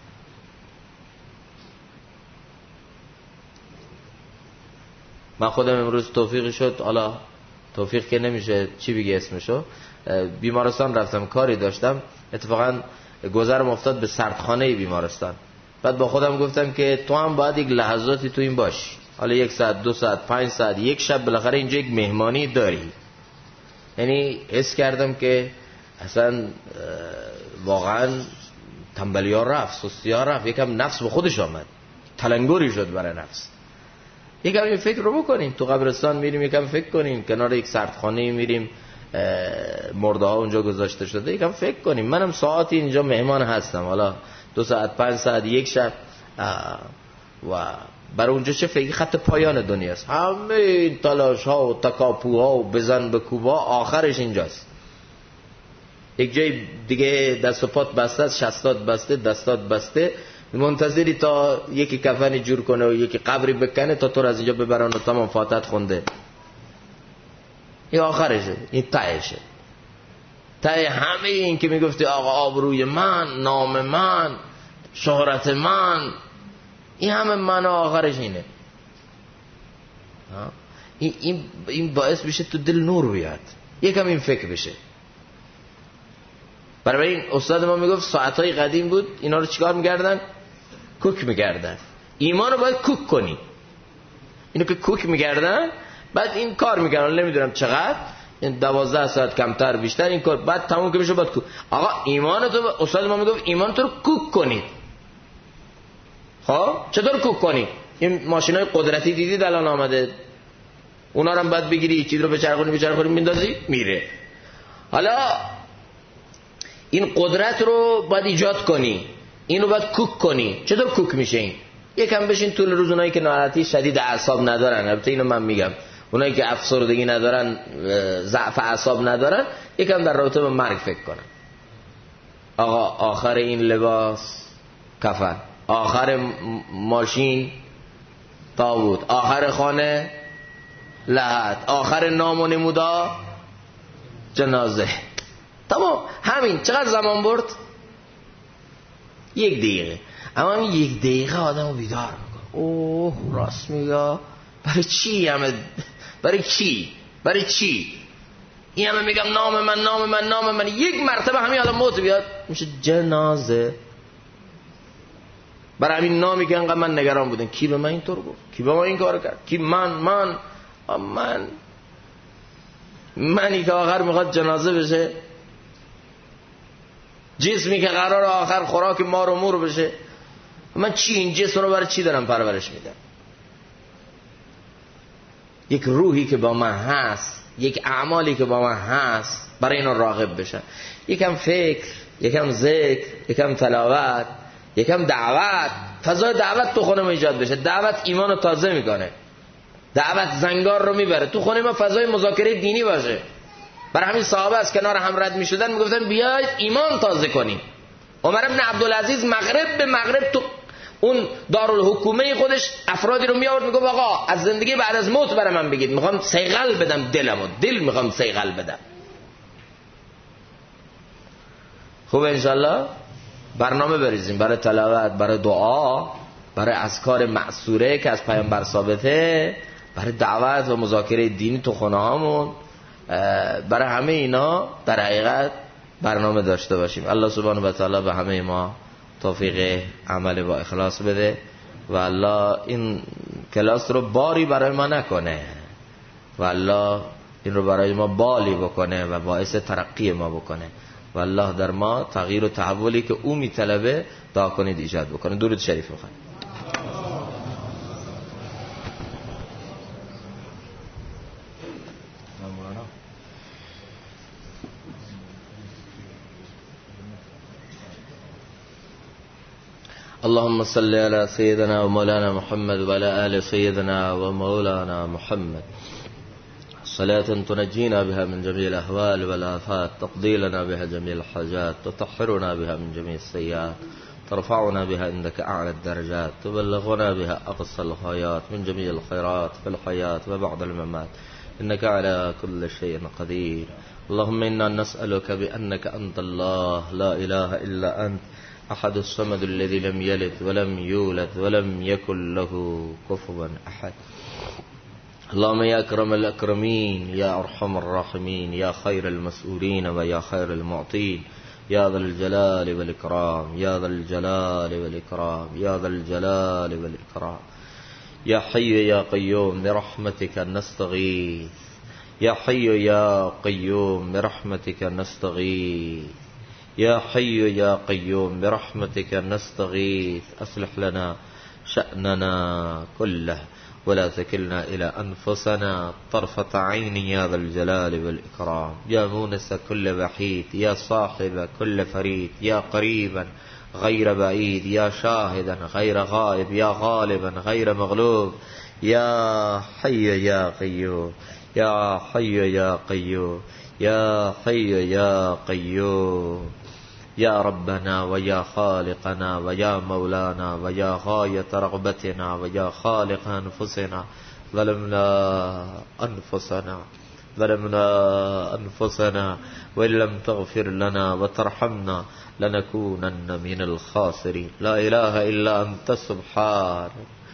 من خودم امروز توفیقی شد، حالا توفیق که نمیشه چی بگی اسمشو، بیمارستان رفتم، کاری داشتم، اتفاقا گذرم افتاد به سردخانه بیمارستان. بعد با خودم گفتم که تو هم باید یک لحظاتی تو این باشی، حالا 1 ساعت، 2 ساعت، 5 ساعت، 1 شب، بالاخره اینجا یک مهمانی داری. یعنی حس کردم که اصلا واقعا تنبلی ها رفت، سستی ها رفت، یکم نفس به خودش آمد، تلنگری شد برای نفس. یکم این فکر رو بکنیم، تو قبرستان میریم یکم فکر کنیم، کنار یک سردخانه میریم، مرده ها اونجا گذاشته شده، یکم فکر کنیم. منم ساعتی اینجا مهمان هستم، حالا 2 ساعت، 5 ساعت، 1 شب، و برای اونجا چه فکر خط پایان دنیاست. همه این تلاش ها و تکاپوها و بزن به کوبا آخرش اینجاست. یک جای دیگه دست و پات بسته است، شستات بسته، دستات بسته، منتظری تا یکی کفنی جور کنه و یکی قبری بکنه تا تو رو از اینجا ببرن و تمام فاتحت خونده. این آخرشه، این تهشه. ته همه این که میگفتی آقا آبروی من، نام من، شهرت من، این همه من آخرش اینه. این باعث بشه تو دل نور بیاد، یکم این فکر بشه. برای این استاد ما میگفت ساعتهای قدیم بود اینا رو چیکار میکردن؟ کوک میکردن. ایمان رو باید کوک کنی. اینو که کوک میکردن بعد این کار میکردن، نمیدونم چقدر، 12 ساعت کمتر بیشتر این کار، بعد تموم که بشه بعد کوک. آقا ایمان تو، استاد ما میگفت ایمان تو رو کوک کنید. خب چطور کوک کنی؟ این ماشینای قدرتی دیدید الان آمده، اونا رو هم بعد بگیری یه چیز رو بچرخونی میندازی میره. حالا این قدرت رو باید ایجاد کنی، این رو باید کوک کنی. چطور کوک میشه این؟ یکم بشین طول روز، اونایی که ناراحتی شدید اعصاب ندارن، البته اینو من میگم، اونایی که افسردگی ندارن، ضعف اعصاب ندارن، یکم در رابطه با مرگ فکر کنن. آقا آخر این لباس کفن، آخر ماشین تابوت، آخر خانه لحد، آخر نام و نمودا جنازه. تمام. همین چقدر زمان برد؟ 1 دقیقه. اما این 1 دقیقه آدمو بیدار میکنه. اوه راست میگه. برای چی همه؟ برای چی این همه میگم نام من یک مرتبه همین آدم موت بیاد میشه جنازه. برای همین نامی که انقدر من نگران بودم، کی به من اینطور گفت، کی به من این کار کرد، کی منی که آخر میخواد جنازه بشه، جسمی که قرار آخر خوراک مار و مور بشه، من چی این جسم رو برای چی دارم پرورش میدم؟ یک روحی که با من هست، یک اعمالی که با من هست، برای اینا راغب بشن. یکم فکر، یکم ذکر، یکم تلاوت، یکم دعوت. فضای دعوت تو خونه ایجاد بشه. دعوت ایمان رو تازه میکنه، دعوت زنگار رو میبره. تو خونه ما فضای مذاکره دینی باشه. برای همین صحابه از کنار هم رد میشدن میگفتن بیاید ایمان تازه کنیم. عمر بن عبدالعزیز مغرب به مغرب تو اون دارالحکومه خودش افرادی رو میآورد میگفت آقا از زندگی بعد از موت برای من بگید، میخوام صیقل بدم دل میخوام صیقل بدم. خوب انشالله برنامه بریزیم برای تلاوت، برای دعا، برای اذکار معصوره که از پیامبر ثابته، برای دعوت و مذاکره دینی تو خونه هامون. برای همه اینا در حقیقت برنامه داشته باشیم. الله سبحانه و تعالی به همه ما توفیق عمل با اخلاص بده و الله این کلاس رو باری برای ما نکنه و الله این رو برای ما بالی بکنه و باعث ترقی ما بکنه و الله در ما تغییر و تحولی که او میطلبه دعا کنید ایجاد بکنه. درود شریف بخونید. اللهم صل على سيدنا ومولانا محمد وعلى آل سيدنا ومولانا محمد صلاة تنجينا بها من جميع الأهوال والآفات، تقضي لنا بها جميع الحاجات، تطهرنا بها من جميع السيئات، ترفعنا بها عندك أعلى الدرجات، تبلغنا بها أقصى الغايات من جميع الخيرات في الحياة وبعد الممات، إنك على كل شيء قدير. اللهم إنا نسألك بأنك أنت الله لا إله إلا أنت أحد الصمد الذي لم يلد ولم يولد ولم يكن له كفوا أحد. اللهم يا أكرم الأكرمين، يا أرحم الراحمين، يا خير المسؤولين ويا خير المعطين، يا ذا الجلال والإكرام، يا ذا الجلال والإكرام، يا ذا الجلال والإكرام. يا حي يا قيوم برحمتك نستغيث، يا حي يا قيوم برحمتك نستغيث، يا حي يا قيوم برحمتك نستغيث. أصلح لنا شأننا كله ولا تكلنا إلى أنفسنا طرفة عين يا ذا الجلال والإكرام. يا مونس كل وحيد، يا صاحب كل فريد، يا قريبا غير بعيد، يا شاهدا غير غائب، يا غالبا غير مغلوب، يا حي يا قيوم، يا حي يا قيوم، يا حي يا قيوم. يا ربنا ويا خالقنا ويا مولانا ويا غاية رغبتنا ويا خالق أنفسنا، ظلمنا أنفسنا وإن لم تغفر لنا وترحمنا لنكونن من الخاسرين. لا إله إلا أنت سبحانك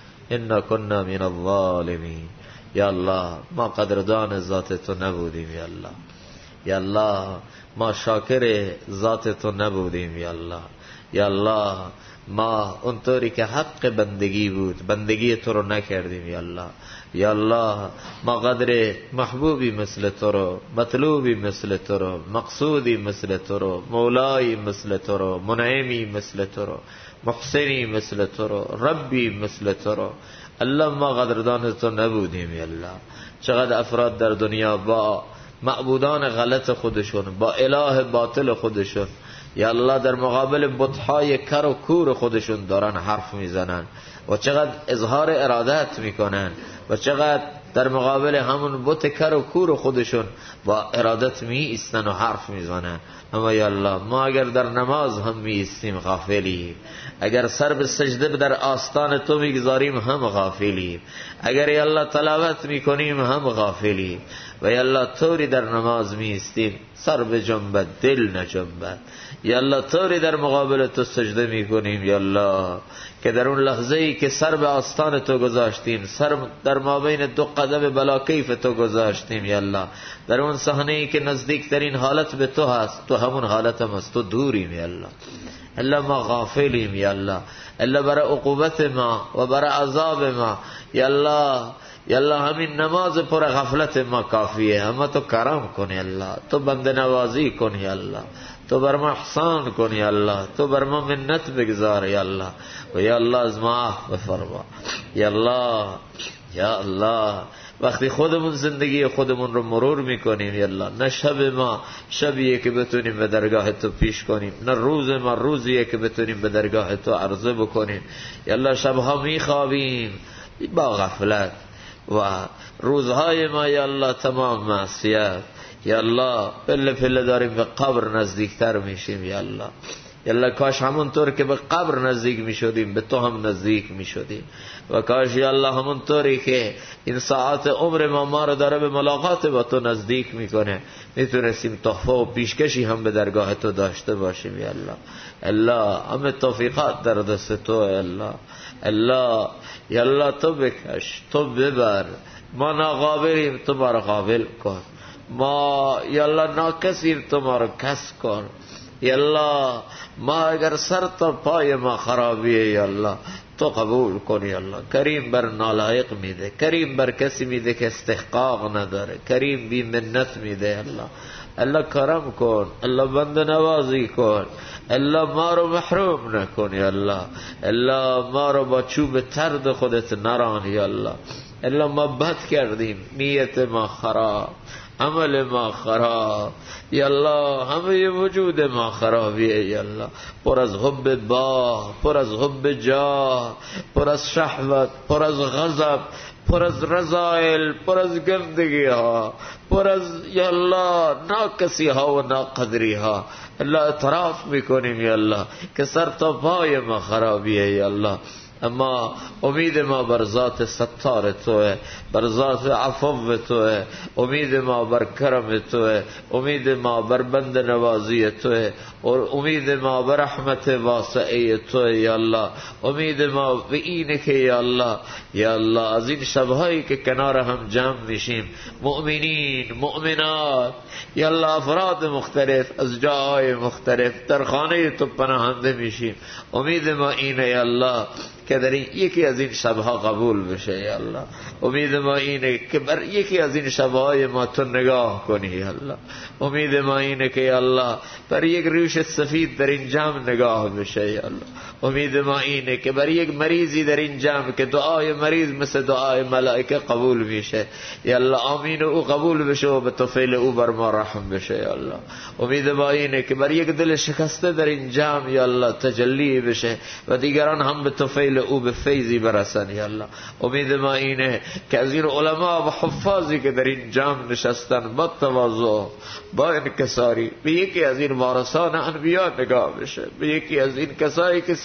إنا كنا من الظالمين. یا الله ما قدردان ذات تو نبودیم، یا الله، یا الله ما شاکر ذات تو نبودیم، یا الله، یا الله ما اونطوری که حق بندگی بود بندگی تو رو نکردیم، یا الله، یا الله ما قدر محبوبی مثل تو رو، مطلوبی مثل تو رو، مقصودی مثل تو رو، مولایی مثل تو رو، منعمی مثل تو رو، محسنی مثل تو رو، ربی مثل تو رو. الله ما قدردان تو نبودیم، یا الله. چقدر افراد در دنیا با معبودان غلط خودشون، با اله باطل خودشون، یا الله در مقابل بت‌های کر و کور خودشون دارن حرف میزنن و چقدر اظهار ارادت میکنن و چقدر در مقابل همون بت کر و کور خودشون با ارادت می ایستن و حرف میزنن. اما یا الله ما اگر در نماز هم می ایستیم غافلیم، اگر سر به سجده در آستان تو میگذاریم هم غافلیم، اگر یا الله تلاوت میکنیم هم غافلیم. و یا الله طوری در نماز می ایستیم سر به جنبت دل نجنبت، یا الله طوری در مقابل تو سجده میکنیم یا الله که در اون لحظه ای که سر به آستان تو گذاشتیم، سر در مابین دو قدم بلاکیف تو گذاشتیم، یا الله در اون صحنه ای که نزدیکترین حالت به تو هست، تو همون حالت هم از تو دوریم، یا الله. الا ما غافلیم، یا الله، الا برای عقوبت ما و برای عذاب ما، یا الله، یا الله همین نماز پر غفلت ما کافیه. اما تو کرم کن یا الله، تو بنده نوازی کن یا الله، تو بر ما احسان کن یا الله، تو بر ما منت بگذار یا الله، و یا الله از ما عفو بفرما یا الله. یا الله وقتی خودمون زندگی خودمون رو مرور میکنیم یا الله، نه شب ما شبیه که بتونیم به درگاه تو پیش کنیم، نه روز ما روزیه که بتونیم به درگاه تو عرضه بکنیم یا الله. شبها میخوابیم با غفلت و روزهای ما یا الله تمام معصیت، یا الله پله پله داریم به قبر نزدیکتر میشیم یا الله. یا الله کاش همونطور که به قبر نزدیک میشدیم به تو هم نزدیک میشدیم، و کاش یا الله همونطوری که این ساعت عمر ما رو داره به ملاقات با تو نزدیک میکنه میتونستیم تحفه و پیشکشی هم به درگاه تو داشته باشیم یا الله. الله همه توفیقات در دست تو یا الله. الله یا الله تو بکش، تو ببر، ما ناقابلیم تو ما رو قابل کن، ما یا الله ناکسیم تو ما رو کس کن یا الله. ما اگر سر تا پای ما خرابیه یا الله تو قبول کن یا الله. کریم بر نالایق میده، کریم بر کسی میده که استحقاق نداره، کریم بی منت میده یا الله. الله کرم کن، الله بنده نوازی کن، الله ما رو محروم نکن یا الله. الله ما رو با چوب ترد خودت نران یا الله. الله ما بد کردیم، نیت ما خراب، عمل ما خراب یا الله، همه وجود ما خرابیه یا الله. پر از حب با، پر از حب جا، پر از شهوت، پر از غضب، پر از رذائل، پر از گندگی ها، پر از یا الله ناکسی ها و ناقدری ها. الله اعتراف میکنیم یا الله که سر تا پای ما خرابیه یا الله. اما امید ما بر ذات ستار توه، بر ذات عفو توه، امید ما بر کرم توه، امید ما بر بند نوازی توه، امید ما بر رحمت واسعه توه یا الله. امید ما به اینه که یا الله، یا الله از این شبهایی که کنار هم جمع میشیم مؤمنین، مؤمنات یا الله، افراد مختلف از جاهای مختلف در خانه تو پناهنده میشیم. امید ما اینه یا الله که در این یکی از این شبها قبول بشه یا الله. امید ما اینه که بر یکی از این شبهای ما تو نگاه کنی یا الله. امید ما اینه که یا الله بر یک ریش سفید در این جمع نگاه بشه یا الله. امید ما اینه که بر یک مریضی در این جمع که دعای مریض مثل دعای ملائکه قبول میشه یا الله، آمین او قبول بشه و به طفیل او بر ما رحم بشه یا الله. امید ما اینه که بر یک دل شکسته در این جمع یا الله تجلی بشه و دیگران هم به طفیل او به فیضی برسن یا الله. امید ما اینه که از این علما و حفاظی که در این جمع نشستن با تواضع با انکساری به یکی از این وارثان انبیا نگاه بشه، به یکی از این کسایی که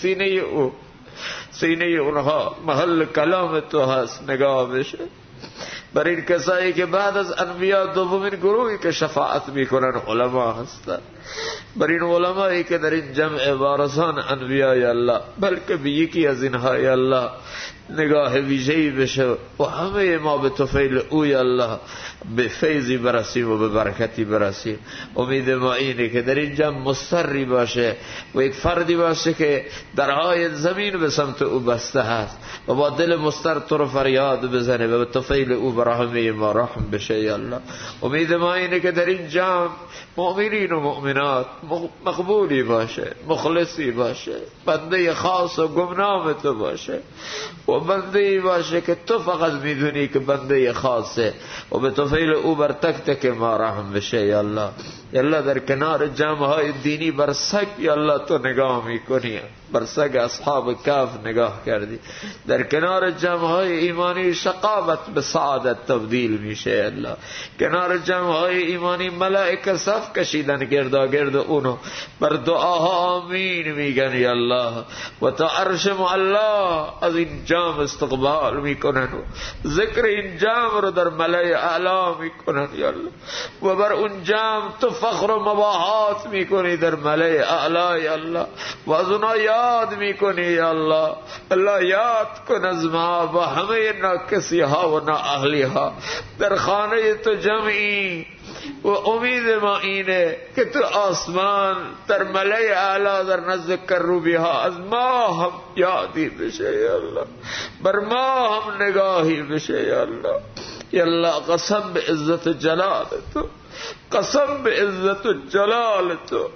سینه اونها محل کلام تو هست نگاه بشه، بر این کسایی که بعد از انبیا دومین گروهی که شفاعت میکنن علما هستن، بر این علمایی که در این جمع وارثان انبیا یا الله، بلکه به یکی از اینها یا الله نگاه ویژه‌ای بشه و همه ما به طفیل او یا الله به فیضی برسیم و به برکتی برسیم. امید ما اینه که در این جمع مستری باشه و یک فردی باشه که درهای زمین به سمت او بسته هست و با دل مستر تو رو فریاد بزنه و به طفیل او برحمه ما رحم بشه یا الله. امید ما اینه که در این جمع مؤمنین و مؤمنات مقبولی باشه، مخلصی باشه، بنده خاص و گمنام تو باشه و بنده باشه که تو فقط میدونی که بنده خاصه و به طفیل او بر تک تک ما رحم بشه یا الله. یا الله در کنار جمعهای دینی بر سگ یا الله تو نگاه میکنی، بر سگ اصحاب کهف نگاه کردی. در کنار جمعهای ایمانی شقاوت به سعادت تبدیل میشه یا الله. کنار جمعهای ایمانی ملائکه صف کشیدن گرد اونو بر دعاها آمین میگن یا الله و تا عرش معلا از این جمع استقبال میکنن و ذکر این جمع رو در ملای اعلا میکنن یا الله و بر اون جمع تو فخر و مباحات میکنی در ملای اعلا یا الله و از اونا یاد میکنی یا الله. الله یاد کن از ما و همه ناکسی ها و نااهلی ها در خانه تو جمعی و امید ما اینه که تو آسمان در ملای اعلا در نزد کروبی ها از ما هم یادی بشه یا الله، بر ما هم نگاهی بشه یا الله. یا الله قسم به عزت جلال تو، قسم به عزت و جلال تو،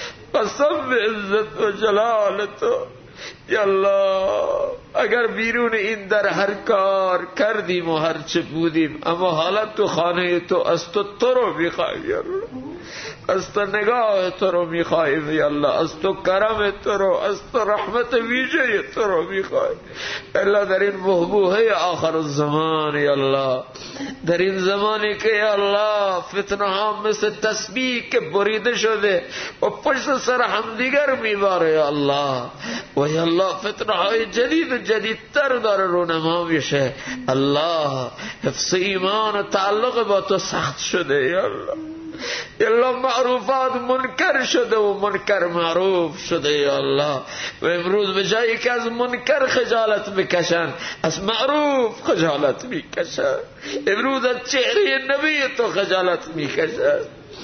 قسم به عزت و جلال تو یا الله اگر بیرون این در هر کار کردیم و هر چه بودیم اما حالت تو خانه تو از تو رو میخوایم یا الله، از تو نگاه تو رو میخوایم یا الله، از تو کرم تو رو، از تو رحمت ویژه تو رو میخوایم الله. در این بحبوحه آخر الزمان یا الله، در این زمانی که یا الله فتنه ها مثل تسبیح که بریده شده و پشت سر همدیگر میباره یا الله و یا الله فتنه های جدید و جدیدتر داره رونما میشه الله. حفظ ایمان و تعلق با تو سخت شده یا الله، یا الله معروفات منکر شده و منکر معروف شده یا الله و امروز به جایی که از منکر خجالت بکشن از معروف خجالت میکشن. امروز از چهره نبی تو خجالت میکشن.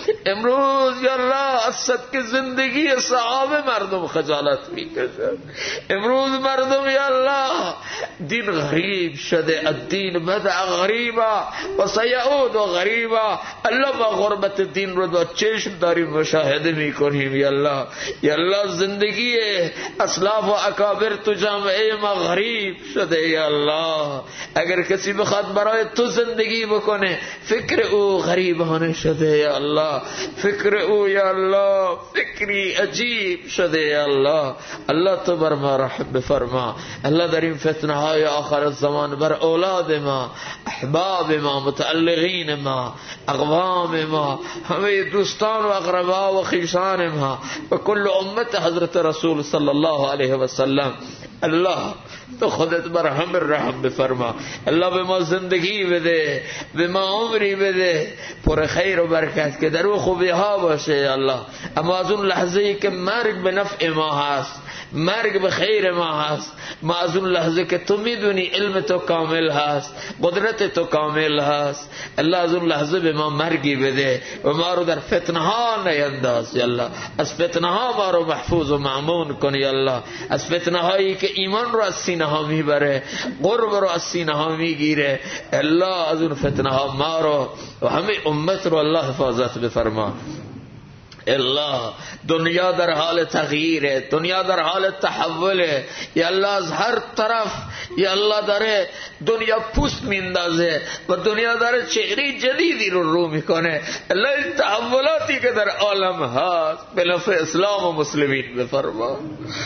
امروز یا الله از صدق زندگی صحابه مردم خجالت میکشن. امروز مردم یا الله دین غریب شده، الدین بدع غریبا و سیعود غریبا. الله ما غربت دین رو با چشم داریم مشاهده میکنیم یا الله. یا الله زندگی اسلاف و اکابر تو جامعه ما غریب شده یا الله. اگر کسی بخواد برای تو زندگی بکنه فکر او غریبانه شده یا الله، فکر او یا الله فکری عجیب شده یا الله. الله تو بر ما رحم بفرما الله. در این فتنه های آخر الزمان بر اولاد ما، احباب ما، متعلقین ما، اقوام ما، همه دوستان و اقربا و خیشان ما و کل امت حضرت رسول صلی الله علیه و سلم الله تو خودت بر همه رحم بفرما الله. به ما زندگی بده، به ما عمری بده پر خیر و برکت که در او خوبی ها باشه الله. اما از اون لحظه ای که مرگ به نفع ما هست مرگ به خیر ما هست. ما از اون لحظه که تو میدونی علم تو کامل هست، قدرت تو کامل هست، الله از اون لحظه به ما مرگی بده و ما رو در فتنه ها نینداز یا الله. از فتنه ها ما رو محفوظ و مأمون کن یا الله. از فتنه هایی که ایمان رو از سینه ها میبره، قرب رو از سینه ها میگیره، الله از اون فتنه ها ما رو و همه امت رو الله حفاظت بفرما. الله دنیا در حال تغییره، دنیا در حال تحوله یا الله. از هر طرف یا الله داره دنیا پوست میندازه و دنیا داره چهره جدیدی رو میکنه. الله این تحولاتی که در عالم هست به نفع اسلام و مسلمین بفرما.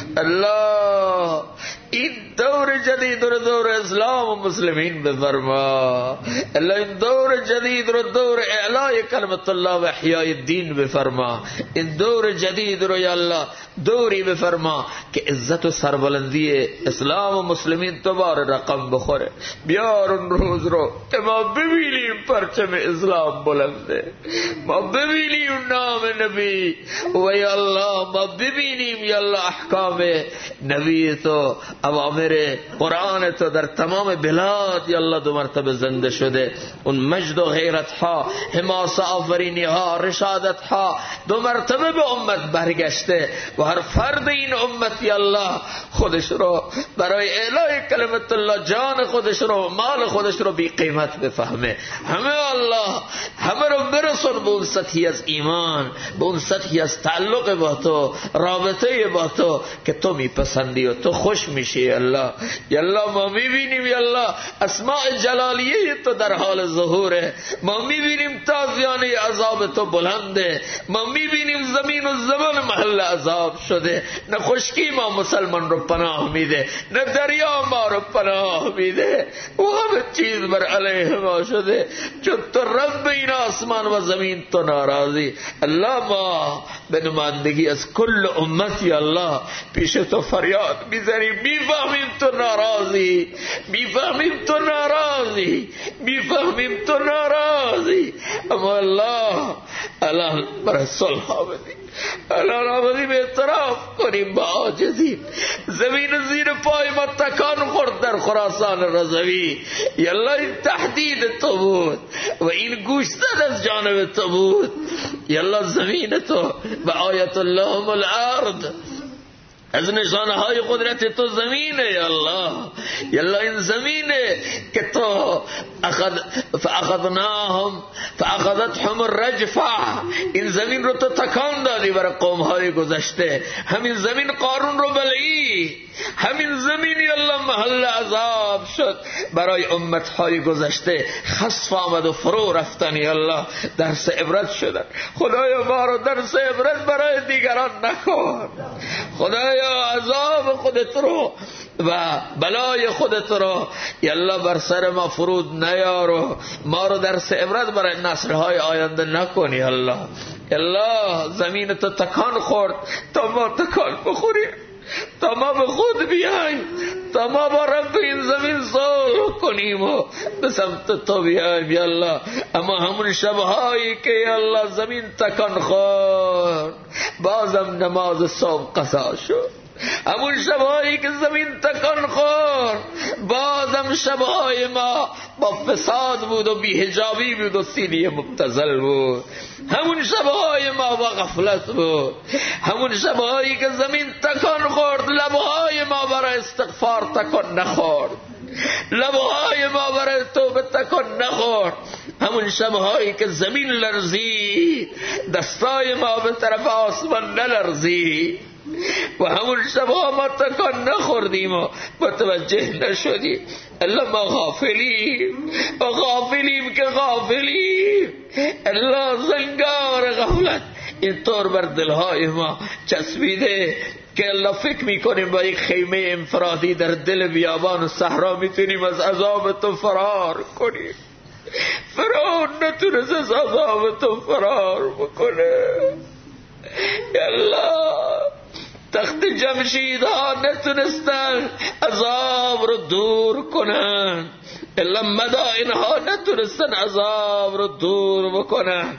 الله این دور جدید رو دور اسلام و مسلمین بفرما. الله این دور جدید رو دور اعلای کلمت الله و احیای دین بفرما. این دور جدید رو یا الله دوری بفرما که عزت و سربلندی اسلام و مسلمین دوباره رقم بخوره. بیار اون روز رو که ما ببینیم پرچم اسلام بلنده، ما ببینیم نام نبی و یا الله ما ببینیم یا الله احکام نبی تو، اوامر قرآن تو در تمام بلاد یا الله دو مرتبه زنده شده. اون مجد و غیرت ها، حماسه آفرینی ها، رشادت ها دو مرتبه به امت برگشته و هر فرد این امت یا الله خودش رو برای اعلای کلمت الله جان خودش رو، مال خودش رو بی قیمت بفهمه. همه الله همه رو برسون به اون سطحی از ایمان، به اون سطحی از تعلق با تو، رابطه با تو که تو میپسندی و تو خوش میشی. الله یا الله ما میبینیم یا الله اسماء جلالیه تو در حال ظهوره، ما میبینیم تازیانه عذاب تو بلنده، ما میبینیم زمین و زمان محل عذاب شده. نه خشکی ما مسلمان رو پناه میده، نه دریا ما رو پناه میده و همه چیز بر علیه ما شده. چون تو رب این آسمان و زمین تو ناراضی. الله ما به نمایندگی از کل امتی الله پیش تو فریاد میزنیم، میفهمیم تو ناراضی، میفهمیم تو ناراضی، میفهمیم تو ناراضی، اما الله الان برای صلح آمدی، الان آمدیم اعتراف کنیم با عاجزی. زمین زیر پای ما تکان خورد در خراسان رضوی. یالله این تهدید تو بود و این گوشزد از جانب تو بود. یالله زمین تو و آیت اللهم الارض، از نشانه های قدرت تو زمینه یا الله. یا الله این زمینه که تو فاخذتهم الرجفه، این زمین رو تو تکان دادی برای قوم های گذشته. همین زمین قارون رو بلعی، همین زمین یا الله محل عذاب شد برای امت های گذشته. خسف آمد و فرو رفتن یا الله، درس عبرت شدن. خدایا ما رو درس عبرت برای دیگران نکن. خدایا عذاب خودت رو و بلای خودت رو یا الله بر سر ما فرود نیارو. ما رو درس عبرت برای نسل‌های آینده نکنی یا الله. یا الله زمین تو تکان خورد تا ما تکان بخوریم، تا ما به خود بیاییم، تا ما با رب این زمین صلح کنیم و به سمت تو بیاییم یا الله. اما همون شبهایی که یا الله زمین تکان خورد بازم نماز صبح قضا شد. همون شبهایی که زمین تکان خورد بازم شبهای ما با فساد بود و بی‌حجابی بود و سینه مبتذل بود. همون شبهای ما با غفلت بود. همون شبهایی که زمین تکان خورد لبهای ما برای استغفار تکان نخورد، لبهای ما برای توبه تکان نخورد. همون شبهایی که زمین لرزید دستای ما به طرف آسمان نلرزید و همون شبها ما تکان نخوردیم و متوجه نشدیم. الله ما غافلیم و غافلیم که غافلیم. الله زنگار غفلت اینطور بر دلهای ما چسبیده که الله فکر میکنیم با یک خیمه انفرادی در دل بیابان و صحرا میتونیم از عذاب تو فرار کنیم. فرعون نتونست از عذاب تو فرار بکنه. یا الله تخت جمشید ها نتونستن عذاب رو دور کنن، الا مدائن ها نتونستن عذاب رو دور بکنن.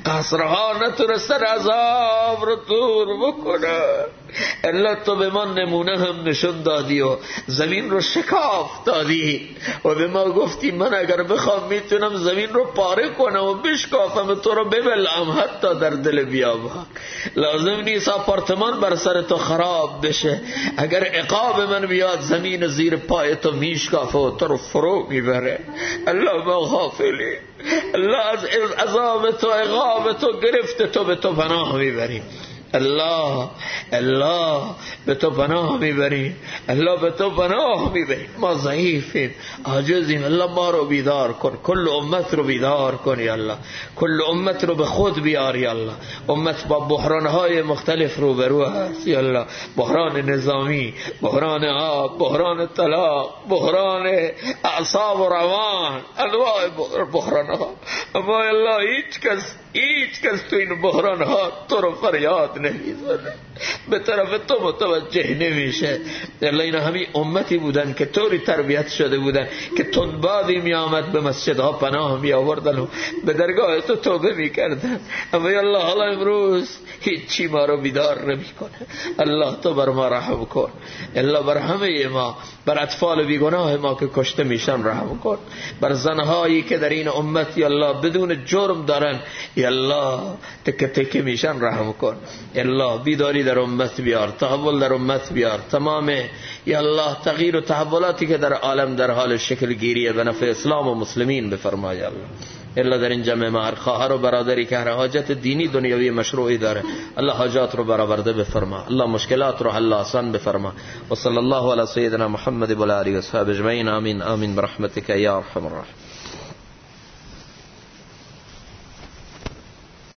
قصرها نتونستن عذاب رو دور بکنن. الا تو به ما نمونه هم نشون دادی و زمین رو شکاف دادی و به ما گفتی من اگر بخوام میتونم زمین رو پاره کنم و بشکافم تو رو ببلعم حتی در دل بیابان. لازم نیست آپارتمان بر سر تو خراب بشه، اگر عقاب من بیاد زمین زیر پای تو میشکافه و تو رو فرو میبره. الله ما غافلی، الله از عذاب تو عقاب تو گرفت تو به تو پناه میبریم. الله الله به تو پناه میبریم، الله به تو پناه میبریم. ما ضعیفیم، عاجزیم. الله ما رو بیدار کن، کل امت رو بیدار کن یا الله، کل امت رو به خود بیار یا الله. امت با بحرانهای مختلف روبرو هست یا الله، بحران نظامی، بحران آب، بحران طلاق، بحران اعصاب و روان، انواع بحرانها. اما الله هیچ کس تو این بحرانها تو رو فریاد نمیزنه، به طرف تو متوجه نمیشه. الله اینا همین امتی بودن که طوری تربیت شده بودن که تندبادی می آمد به مسجدها پناه می آوردن و به درگاه تو توبه می کردن. اما الله حالا امروز هیچی ما رو بیدار نمی کنه. الله تو بر ما رحم کن، الله بر همه ما، بر اطفال بیگناه ما که کشته میشن رحم کن، بر زنهایی که در این امت یا الله بدون جرم دارن یا الله تکه تکه میشن رحم کن. یا الله بیداری در امت بیار، تحول در امت بیار. تمام یا الله تغییر و تحولاتی که در عالم در حال شکل گیریه به نفع اسلام و مسلمین بفرمای الله. الله در این جمع ما هر خواهر و برادری که هر حاجت دینی دنیوی مشروعی داره الله حاجات رو برآورده بفرما، الله مشکلات رو حل آسان بفرما. و صلی الله علی سیدنا محمد و علی و اصحاب اجمعین. آمین آمین برحمتک یا ارحم الراحمین.